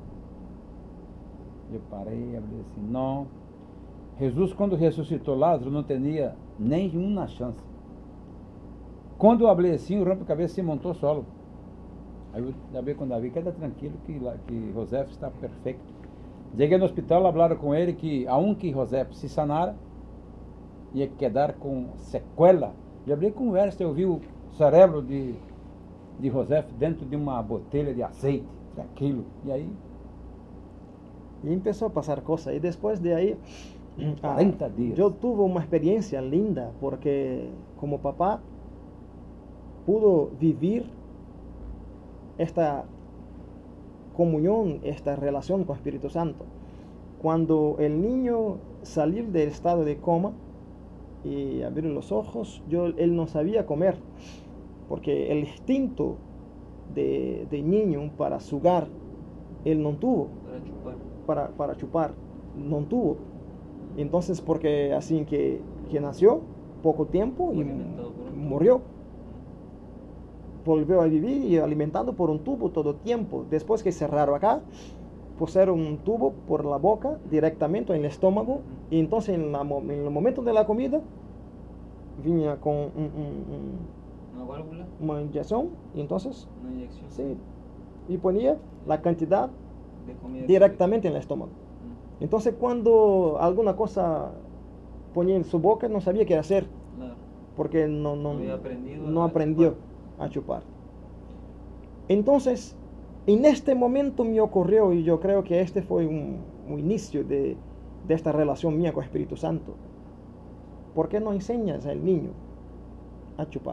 Eu parei e falei assim, não. Jesus, quando ressuscitou Lázaro, não tinha nenhuma chance. Quando eu falei assim, o rompe-cabeça se montou solo. Aí eu falei com Davi, queda tranquilo que, que José está perfeito. Cheguei no hospital, falaram com ele que aunque José se sanara, ia quedar com sequela. Eu falei com o Verso, eu vi o cérebro de, de José dentro de uma botelha de azeite, daquilo. E aí... E começou a passar coisas. E depois de aí... quarenta dias. Eu tive uma experiência linda, porque como papá, pudo viver esta comunión, esta relación con el Espíritu Santo. Cuando el niño salió del estado de coma y abrió los ojos, yo, él no sabía comer, porque el instinto de, de niño para sugar, él no tuvo. Para chupar. Para, para chupar, no tuvo. Entonces, porque así que, que nació, poco tiempo y murió. Volvió a vivir y alimentado por un tubo todo el tiempo. Después que cerraron acá, pusieron un tubo por la boca directamente en el estómago. Y entonces en, la, en el momento de la comida, venía con un, un, un, una válvula, una inyección. Y entonces, una inyección. Sí, y ponía la cantidad de comida directamente en el estómago. Mm. Entonces cuando alguna cosa ponía en su boca, no sabía qué hacer. Claro. Porque no, no, no, aprendido no a aprendió. Chupar. a chupar. Entonces, en este momento me ocurrió, y yo creo que este fue un, un inicio de, de esta relación mía con el Espíritu Santo. ¿Por qué no enseñas al niño a chupar?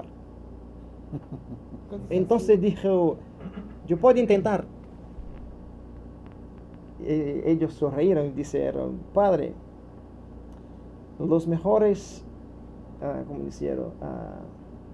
Entonces dijo, yo puedo intentar. Eh, ellos sonreíron y dijeron, padre, los mejores, uh, ¿cómo dijeron? Uh,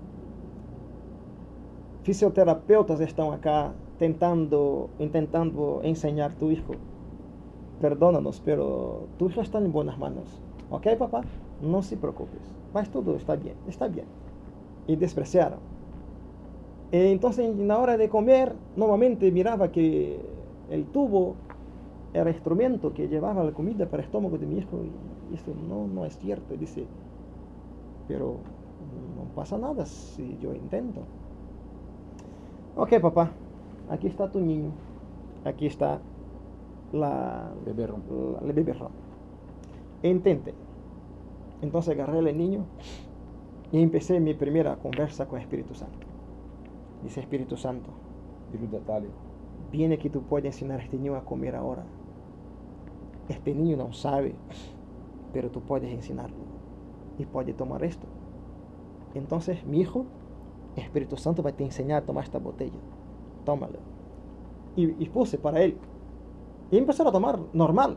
fisioterapeutas estão acá tentando, intentando enseñar a tu hijo. Perdónanos, pero tu hijo está en buenas manos. ¿Ok, papá? No se preocupes. Mas todo está bien, está bien. Y despreciaron. E entonces, en la hora de comer, nuevamente miraba que el tubo era el instrumento que llevaba la comida para el estómago de mi hijo. Y esto no, no es cierto. Dice, pero no pasa nada si yo intento. Ok, papá, aquí está tu niño, aquí está la beberrón. La, la beberrón. Intente. Entonces agarré al niño y empecé mi primera conversa con el Espíritu Santo. Dice, Espíritu Santo, Tira o detalhe. Viene que tú puedes enseñar a este niño a comer ahora. Este niño no sabe, pero tú puedes enseñarlo y puede tomar esto. Entonces, mi hijo, Espíritu Santo va a te enseñar a tomar esta botella. Tómalo. Y, y puse para él. Y empezaron a tomar normal.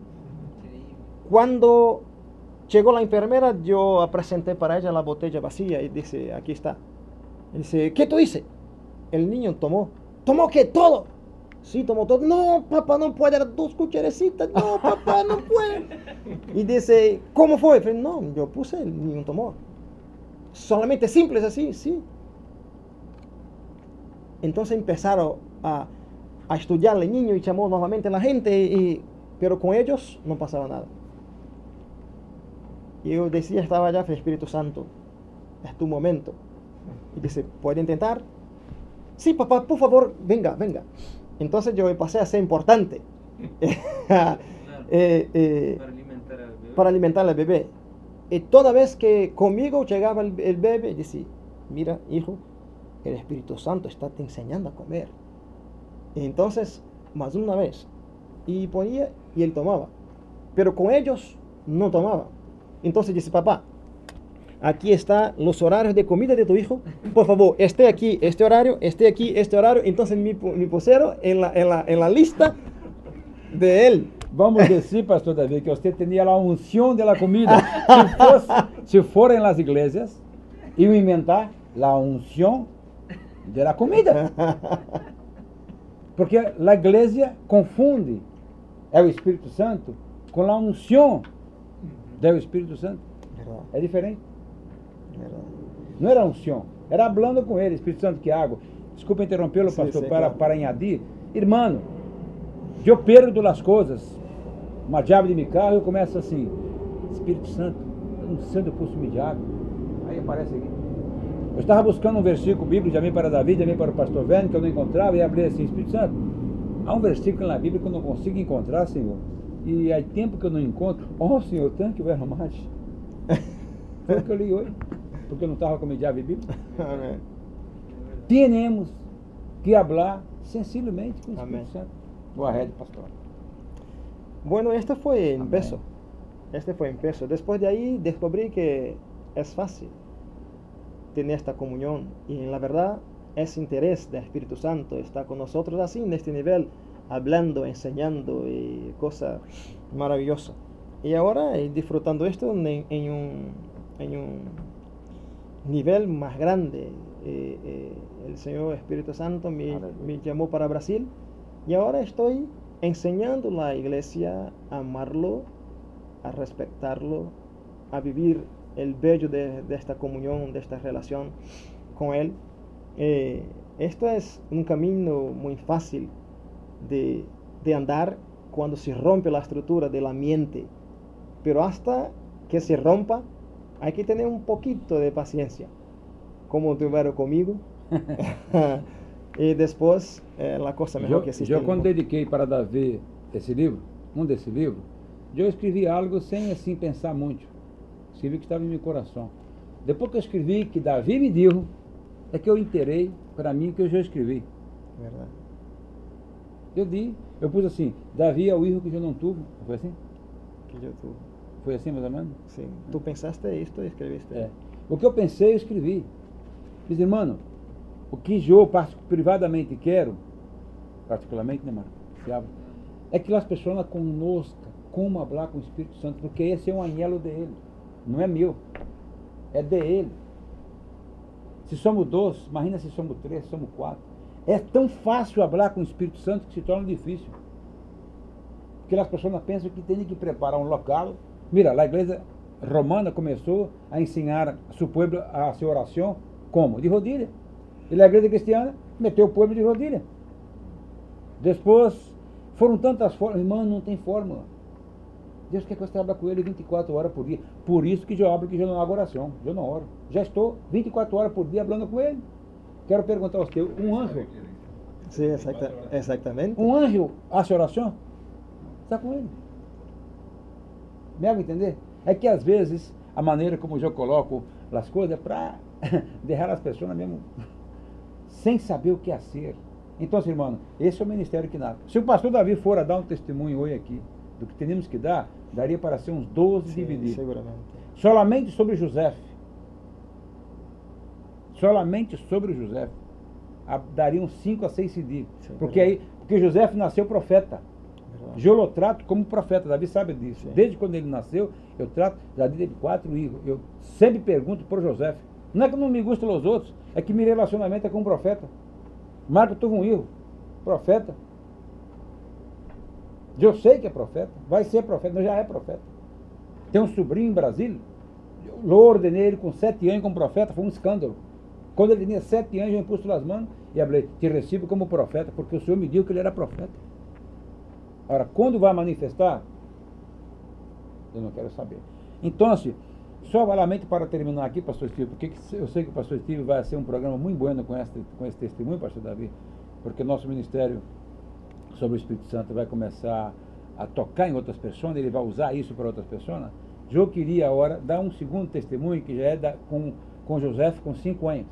Cuando llegó la enfermera, yo presenté para ella la botella vacía y dice, aquí está. Y dice, ¿qué tú dices? El niño tomó. ¿Tomó qué? Todo. Sí, tomó todo. No, papá, no puede, dar dos cucharecitas. No, papá, no puede. Y dice, ¿cómo fue? Dice, no, yo puse, el niño tomó. Solamente simples así, sí. Entonces empezaron a, a estudiar al niño y llamó nuevamente a la gente, y, pero con ellos no pasaba nada. Y yo decía, estaba allá, el Espíritu Santo, es tu momento. Y dice, ¿puede intentar? Sí, papá, por favor, venga, venga. Entonces yo pasé a ser importante Claro. eh, eh, Para alimentar al bebé. para alimentar al bebé. Y toda vez que conmigo llegaba el, el bebé, decía, mira, hijo, el Espíritu Santo está te enseñando a comer. Y entonces, más una vez, y ponía y él tomaba. Pero con ellos no tomaba. Entonces dice, papá, aquí están los horarios de comida de tu hijo. Por favor, esté aquí este horario, esté aquí este horario. Entonces me, me pusieron en la, en, la, en la lista de él. Vamos decir, pastor David, que usted tenía la unción de la comida. Si, fosse, si fuera en las iglesias, iba a inventar la unción de la comida. Porque la iglesia confunde el Espíritu Santo con la unción del Espíritu Santo. ¿Verdad? É diferente. ¿Verdad? Não era unção, era hablando com ele, Espírito Santo, que água. Desculpa interrompê-lo, Sim, pastor, sim, para, claro. para añadir. Irmão, eu perdo as coisas. Uma chave de meu carro, eu começo assim, Espírito Santo, eu não sei onde eu pus minha chave. Aí aparece aqui. Eu estava buscando um versículo bíblico, chamei para Davi, chamei para o pastor Verne, que eu não encontrava, e abri assim, Espírito Santo, há um versículo na Bíblia que eu não consigo encontrar, Senhor. E há tempo que eu não encontro. Oh, Senhor, thank you very much. Foi o que eu li hoje, porque eu não estava com minha chave bíblica. Amén. Temos que hablar sensivelmente com o Espírito Amém. Santo. Go ahead, pastor. Bueno, este fue el Amén. empiezo. Este fue el empiezo. Después de ahí descubrí que es fácil tener esta comunión. Y en la verdad, ese interés del Espíritu Santo está con nosotros así, en este nivel, hablando, enseñando y cosa maravillosa. Y ahora eh, disfrutando esto en, en, un, en un nivel más grande. Eh, eh, el Señor Espíritu Santo me, me llamó para Brasil y ahora estoy enseñando a la iglesia a amarlo, a respetarlo, a vivir el bello de, de esta comunión, de esta relación con Él. Eh, esto es un camino muy fácil de, de andar cuando se rompe la estructura de la mente, pero hasta que se rompa hay que tener un poquito de paciencia, como tuvieron conmigo. E depois é a coisa melhor Eu, que existe. eu quando dediquei para Davi esse livro, um desse livro, eu escrevi algo sem assim pensar muito. Escrevi que estava em meu coração. Depois que eu escrevi, que Davi me deu, é que eu inteirei para mim que eu já escrevi. Verdade. Eu di, eu pus assim, Davi é o hijo que eu não tive. Foi assim? Que eu tu. Foi assim mais ou menos? Sim. Tu pensaste isto e escreviste. É. O que eu pensei, eu escrevi. Fiz, irmão, o que eu privadamente quero, particularmente, né, Marco? É que as pessoas conoscam como falar com o Espírito Santo, porque esse é um anhelo dele, não é meu, é dele. Se somos dois, imagina se somos três, somos quatro. É tão fácil falar com o Espírito Santo que se torna difícil. Porque as pessoas pensam que tem que preparar um local. Mira, a igreja romana começou a ensinar a seu povo a sua oração como? De rodilha. E a igreja cristiana meteu o povo de rodilha. Depois, foram tantas formas. Irmão, não tem fórmula. Deus quer que você abra com ele vinte e quatro horas por dia. Por isso que eu abro que eu não hago oração. Eu não oro. Já estou vinte e quatro horas por dia falando com ele. Quero perguntar a você, um anjo, Sim, exacta, exatamente. um anjo hace oração? Está com ele. Me hago entender? É que às vezes, a maneira como eu coloco as coisas é para deixar as pessoas mesmo sem saber o que fazer. Então, irmão, esse é o ministério que nasce. Se o pastor Davi for a dar um testemunho hoje aqui, do que teríamos que dar, daria para ser uns doze Sim, divididos. seguramente. Solamente sobre José. Solamente sobre o José. A- Daria uns cinco a seis C D. Sim, Porque, verdade. aí, porque José nasceu profeta. Verdade. Eu o trato como profeta, Davi sabe disso. Sim. Desde quando ele nasceu, eu trato, já teve quatro filhos. Eu sempre pergunto por José. Não é que eu não me gusto dos outros, é que meu relacionamento é com o profeta. Marco teve um erro. Profeta. Eu sei que é profeta. Vai ser profeta, mas já é profeta. Tem um sobrinho em Brasília. Eu ordenei ele com sete anos como profeta, foi um escândalo. Quando ele tinha sete anos, eu impus as mãos e falei, te recebo como profeta, porque o Senhor me disse que ele era profeta. Ora, quando vai manifestar, eu não quero saber. Então, assim, só valamente para terminar aqui, pastor Steve, porque que eu sei que o pastor Steve vai ser um programa muito bueno com esse, com esse testemunho, pastor Davi, porque nosso ministério sobre o Espírito Santo vai começar a tocar em outras pessoas, ele vai usar isso para outras pessoas. Eu queria agora dar um segundo testemunho, que já é da, com, com José com cinco anos.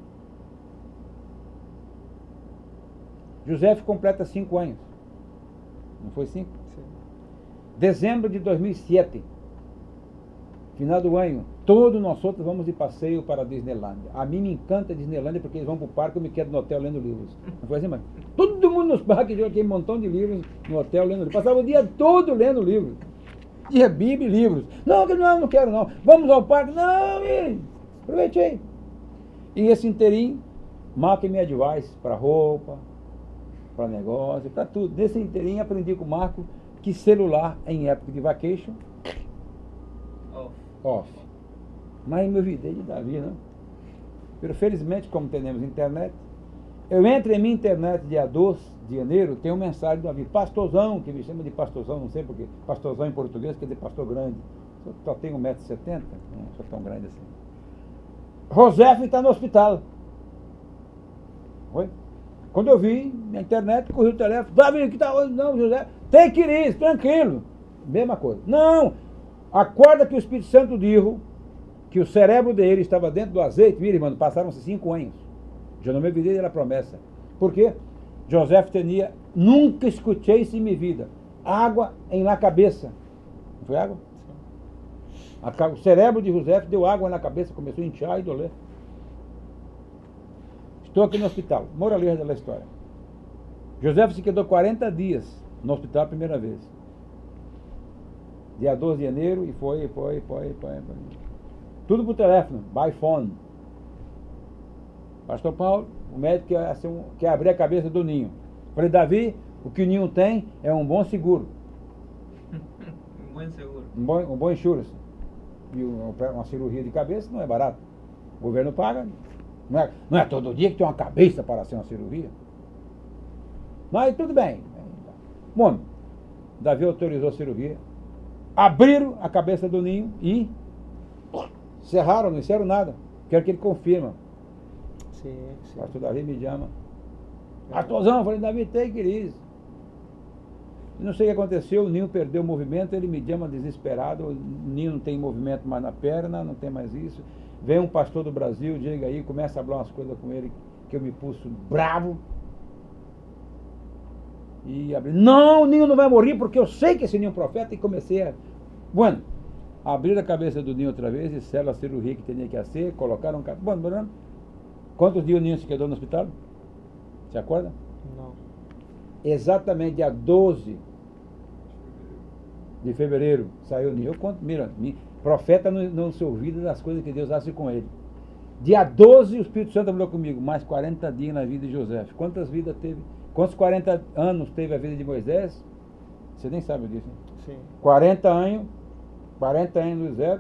José completa cinco anos. Não foi cinco? Sim. Dezembro de dois mil e sete, final do ano, todos nós outros vamos de passeio para a Disneylândia. A mim me encanta a Disneylândia porque eles vão para o parque e eu me quedo no hotel lendo livros. Não foi assim, mas todo mundo nos parques, eu tinha um montão de livros no hotel lendo livros. Passava o dia todo lendo livros. Tinha Bíblia e livros. Não, não, não quero não. Vamos ao parque. Não, e aproveitei. E esse inteirinho, Marco me advice para roupa, para negócio, para tudo. Nesse inteirinho aprendi com o Marco que celular em época de vacation, Off. off. Mas me olvidei de Davi, não? Pero felizmente, como temos internet, eu entro em minha internet dia doze de janeiro, tem uma mensagem do Davi, pastorzão, que me chama de pastorzão, não sei porquê, pastorzão em português quer dizer pastor grande. Eu só tenho um metro e setenta, não sou tão grande assim. José está no hospital. Oi? Quando eu vi na internet, corri o telefone, Davi, que tá? Não, José, tem que ir, tranquilo. Mesma coisa. Não, acorda que o Espírito Santo dijo que o cérebro dele estava dentro do azeite. Mira, irmão, passaram-se cinco anos. Já não me olvidei da promessa. Por quê? José tinha, nunca escutei isso em minha vida, água em na cabeça. Não foi água? A, o cérebro de José deu água na cabeça, começou a inchar e doler. Estou aqui no hospital, moraleja da história. José se quedou quarenta dias no hospital a primeira vez. Dia doze de janeiro, e foi, foi, foi, foi, foi. Tudo por telefone, by phone. Pastor Paulo, o médico quer, assim, um, quer abrir a cabeça do Ninho. Falei, Davi, o que o Ninho tem é um bom seguro. Um bom seguro. Um bom, um bom insurance. E um, uma cirurgia de cabeça não é barato. O governo paga. Não é, não é todo dia que tem uma cabeça para ser uma cirurgia. Mas tudo bem. Bom, Davi autorizou a cirurgia. Abriram a cabeça do Ninho e cerraram, não disseram nada. Quero que ele confirma. Sim, sim. Pastor Davi me chama. Pastorzão, eu falei, Davi, tem que ir. Não sei o que aconteceu, o Ninho perdeu o movimento, ele me chama desesperado, o Ninho não tem movimento mais na perna, não tem mais isso. Vem um pastor do Brasil, chega aí, começa a falar umas coisas com ele que eu me pulso bravo. E abri, não, o Ninho não vai morrer, porque eu sei que esse Ninho é um profeta, e comecei a... Bueno, abrir a cabeça do Ninho outra vez, e fizeram a cirurgia que tinha que ser, colocaram... Bueno, bueno, quantos dias o Ninho se quedou no hospital? Se acorda? Não. Exatamente dia doze de fevereiro saiu o Ninho. Eu conto, mira, profeta não, não se olvida das coisas que Deus hace com ele. Dia doze o Espírito Santo falou comigo, mais quarenta dias na vida de José. Quantas vidas teve? Quantos quarenta anos teve a vida de Moisés? Você nem sabe disso, né? Sim. quarenta anos, quarenta anos do José.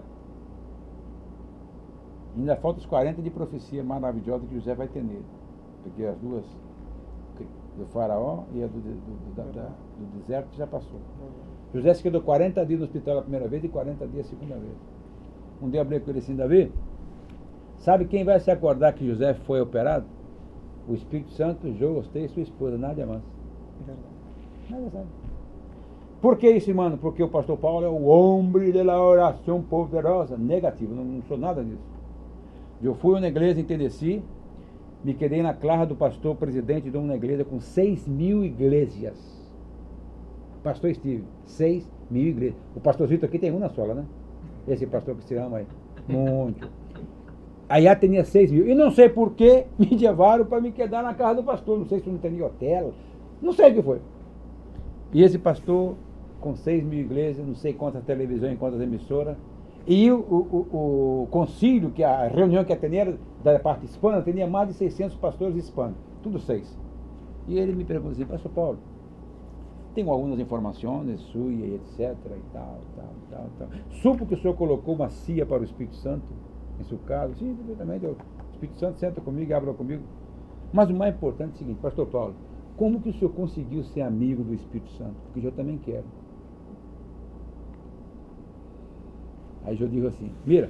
Ainda falta os quarenta de profecia maravilhosa que José vai ter nele. Porque as duas, do faraó e a do, do, do, da, da, do deserto, já passou. José se quedou quarenta dias no hospital a primeira vez e quarenta dias a segunda vez. Um dia eu falei com ele assim, Davi, sabe quem vai se acordar que José foi operado? O Espírito Santo, Jô, você e sua esposa, nada mais. Nada sabe. Por que isso, irmão? Porque o pastor Paulo é o homem da oração poderosa. Negativo, não, não sou nada disso. Eu fui na igreja em Tennessee me quedei na classe do pastor presidente de uma igreja com seis mil igrejas. Pastor Steve, seis mil igrejas. O pastorzito aqui tem uma sola, né? Esse pastor que se ama aí. Muito. Aí já tinha seis mil. E não sei por que me levaram para me quedar na casa do pastor. Não sei se não tinha hotel. Não sei o que foi. E esse pastor, com seis mil igrejas, não sei quantas televisões, quantas emissoras. E o, o, o, o concílio, que a reunião que atendia da parte hispana, tinha mais de seiscentos pastores hispanos. Tudo seis. E ele me perguntou assim, pastor Paulo, tenho algumas informações suas, etc, e tal, tal, tal, tal. Supo que o senhor colocou uma cia para o Espírito Santo em seu caso. Sim, perfeitamente. O Espírito Santo senta comigo, abre comigo. Mas o mais importante é o seguinte, pastor Paulo, como que o senhor conseguiu ser amigo do Espírito Santo? Porque eu também quero. Aí eu digo assim, mira,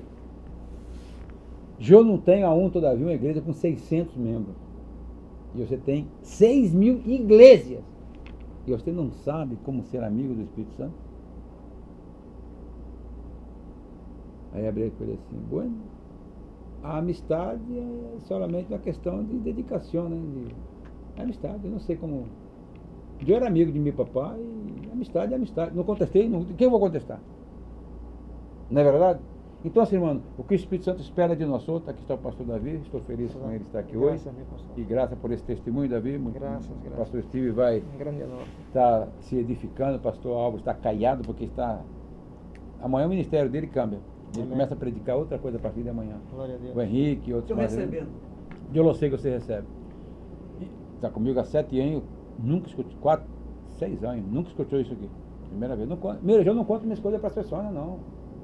eu não tenho aún todavia uma igreja com seiscentos membros. E você tem seis mil igrejas. E você não sabe como ser amigo do Espírito Santo? Aí abri para ele assim, bueno, a amistade é somente uma questão de dedicação, né? De amistade, eu não sei como. Eu era amigo de meu papai, e amistade é amistade. Não contestei, não, quem eu vou contestar? Não é verdade? Então, assim, irmão, o que o Espírito Santo espera de nós outros, aqui está o pastor Davi, estou feliz com ele estar aqui graças hoje. A E graças por esse testemunho, Davi. Graças, o graças. pastor Steve vai Um grande honor. estar se edificando, o pastor Álvaro está caiado, porque está. Amanhã o ministério dele cambia. Ele Amém. Começa a predicar outra coisa a partir de amanhã. Glória a Deus. O Henrique, outros Estou mais. recebendo. Eu não sei que você recebe. Está comigo há sete anos, nunca escutei, quatro, seis anos, nunca escutou isso aqui. Primeira vez. Não, mira, eu não conto minhas coisas para as pessoas, não.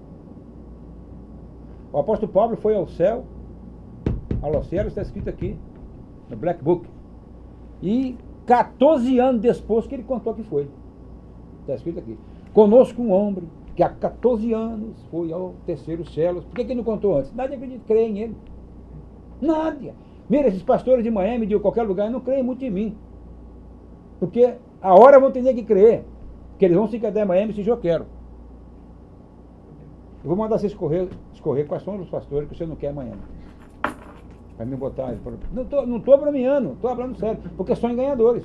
O apóstolo Paulo foi ao céu, ao céu, está escrito aqui, no Black Book. E quatorze anos depois que ele contou que foi. Está escrito aqui. Conosco um homem que há quatorze anos foi ao terceiro céu. Por que, que ele não contou antes? Nadie acredita, crê em ele. Nada. Mira, esses pastores de Miami, de qualquer lugar, não creem muito em mim. Porque a hora vão ter que crer que eles vão se quedar em Miami se eu quero. Eu vou mandar você escorrer, escorrer quais são os pastores que você não quer amanhã. Vai me botar. Não estou não tô bromeando, estou falando sério, porque são ganhadores.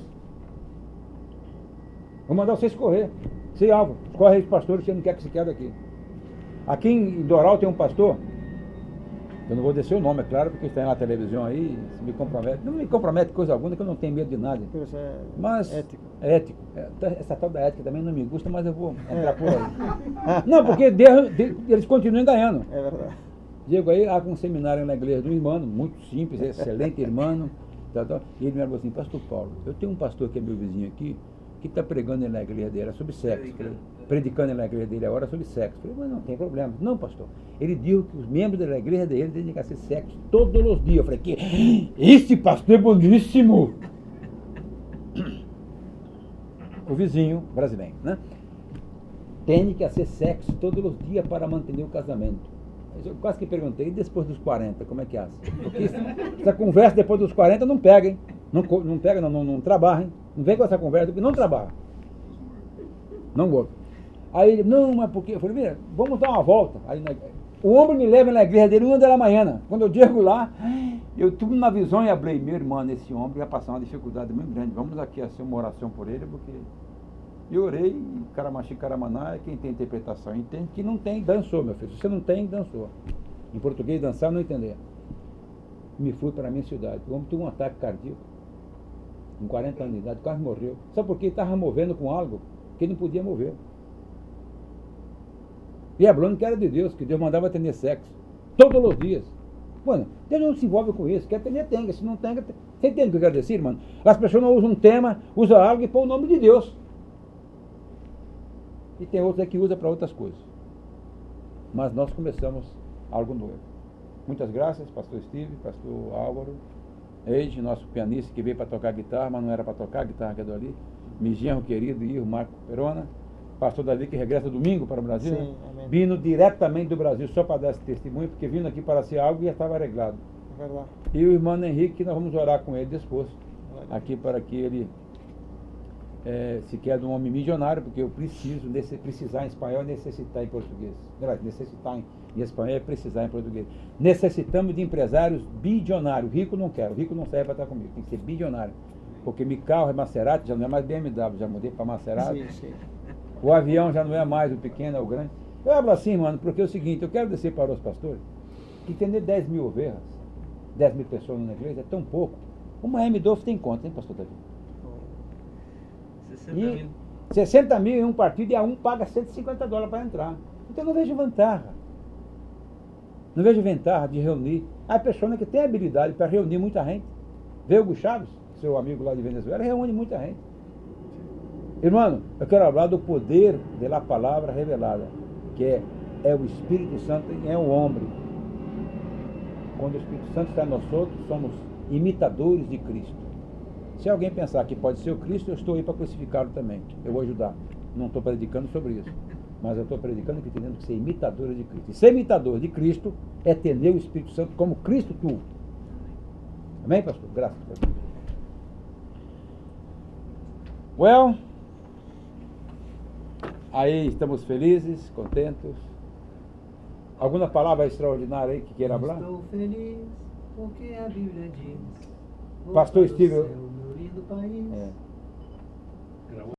Vou mandar você escorrer. Sim, Álvaro, escorre os pastores que você não quer que se quede aqui. Aqui em Doral tem um pastor, eu não vou descer o nome, é claro, porque está na televisão aí, se me compromete. Não me compromete coisa alguma, que eu não tenho medo de nada. Isso é Mas ético. É ético. É, essa tal da ética também não me gusta, mas eu vou entrar por aí. Não, porque Deus, Deus, eles continuam ganhando. É verdade. Diego aí, há um seminário na igreja de um irmão, muito simples, excelente irmão. Tá, tá, e ele me falou assim, pastor Paulo, eu tenho um pastor que é meu vizinho aqui, que está pregando na igreja dele, é sobre sexo. Predicando, predicando na igreja dele agora sobre sexo. Eu falei, mas não tem problema. Não, pastor. Ele disse que os membros da igreja dele têm que fazer sexo todos os dias. Eu falei, que esse pastor é boníssimo. O vizinho brasileiro, né? Tem que fazer sexo todos os dias para manter o casamento. Eu quase que perguntei, e depois dos quarenta, como é que é? Porque essa conversa depois dos quarenta não pega, hein? Não, não pega, não, não, não trabalha, hein? Não vem com essa conversa, porque não trabalha. Não gosta. Aí ele, não, mas porque? Eu falei, mira, vamos dar uma volta. Aí na, o homem me leva na igreja dele uma da manhã. Quando eu chego lá, eu tive uma visão e falei, meu irmão, esse homem vai passar uma dificuldade muito grande. Vamos aqui fazer uma oração por ele, porque eu orei, Caramachi, Caramaná, quem tem interpretação entende, que não tem, dançou, meu filho. Se você não tem, dançou. Em português, dançar, não entender. Me fui para a minha cidade. O homem teve um ataque cardíaco, com quarenta anos de idade, quase morreu. Só porque ele estava movendo com algo que ele não podia mover. E falando que era de Deus, que Deus mandava ter sexo, todos os dias. Mano, Deus não se envolve com isso, quer ter, tenga, se não tenga, você entende o que eu quero dizer, irmão? As pessoas não usam um tema, usam algo e põem o nome de Deus. E tem outros que usam para outras coisas. Mas nós começamos algo novo. Muitas graças, pastor Steve, pastor Álvaro, Eide, nosso pianista que veio para tocar guitarra, mas não era para tocar a guitarra que é do ali. Migenro querido, Iro, Marco Perona. Pastor Davi, que regressa domingo para o Brasil, Sim, né? Vindo diretamente do Brasil, só para dar esse testemunho, porque vindo aqui para ser algo e já estava arreglado. É verdade. E o irmão Henrique, que nós vamos orar com ele depois, aqui para que ele é, se quer de um homem milionário, porque eu preciso, nesse, precisar em espanhol, necessitar em português. Necessitar em, Em espanhol é precisar em português. Necessitamos de empresários bilionários. Rico não quero, rico não serve para estar comigo, tem que ser bilionário. Porque meu carro é Maserati, já não é mais B M W, já mudei para Maserati. Sim, sim. O avião já não é mais o pequeno, é o grande. Eu hablo assim, mano, porque é o seguinte, eu quero descer para os pastores que entender dez mil ovelhas, dez mil pessoas na igreja, é tão pouco. Uma M doze tem conta, hein, pastor Davi? sessenta E mil. sessenta mil em um partido e a um paga cento e cinquenta dólares para entrar. Então eu não vejo vantagem. Não vejo vantagem de reunir. A pessoa que tem habilidade para reunir muita gente. Vê o Hugo Chaves, seu amigo lá de Venezuela, reúne muita gente. Irmão, eu quero falar do poder da palavra revelada, que é, é o Espírito Santo e é o homem. Quando o Espírito Santo está em nós outros, somos imitadores de Cristo. Se alguém pensar que pode ser o Cristo, eu estou aí para crucificá-lo também. Eu vou ajudar. Não estou predicando sobre isso. Mas eu estou predicando que temos que ser imitadores de Cristo. E ser imitador de Cristo é ter o Espírito Santo como Cristo tu. Amém, pastor? Graças a Deus. Well, aí estamos felizes, contentos. Alguma palavra extraordinária aí que queira falar? Estou feliz porque a Bíblia diz: vou Pastor para o Steve, céu, meu lindo país. É.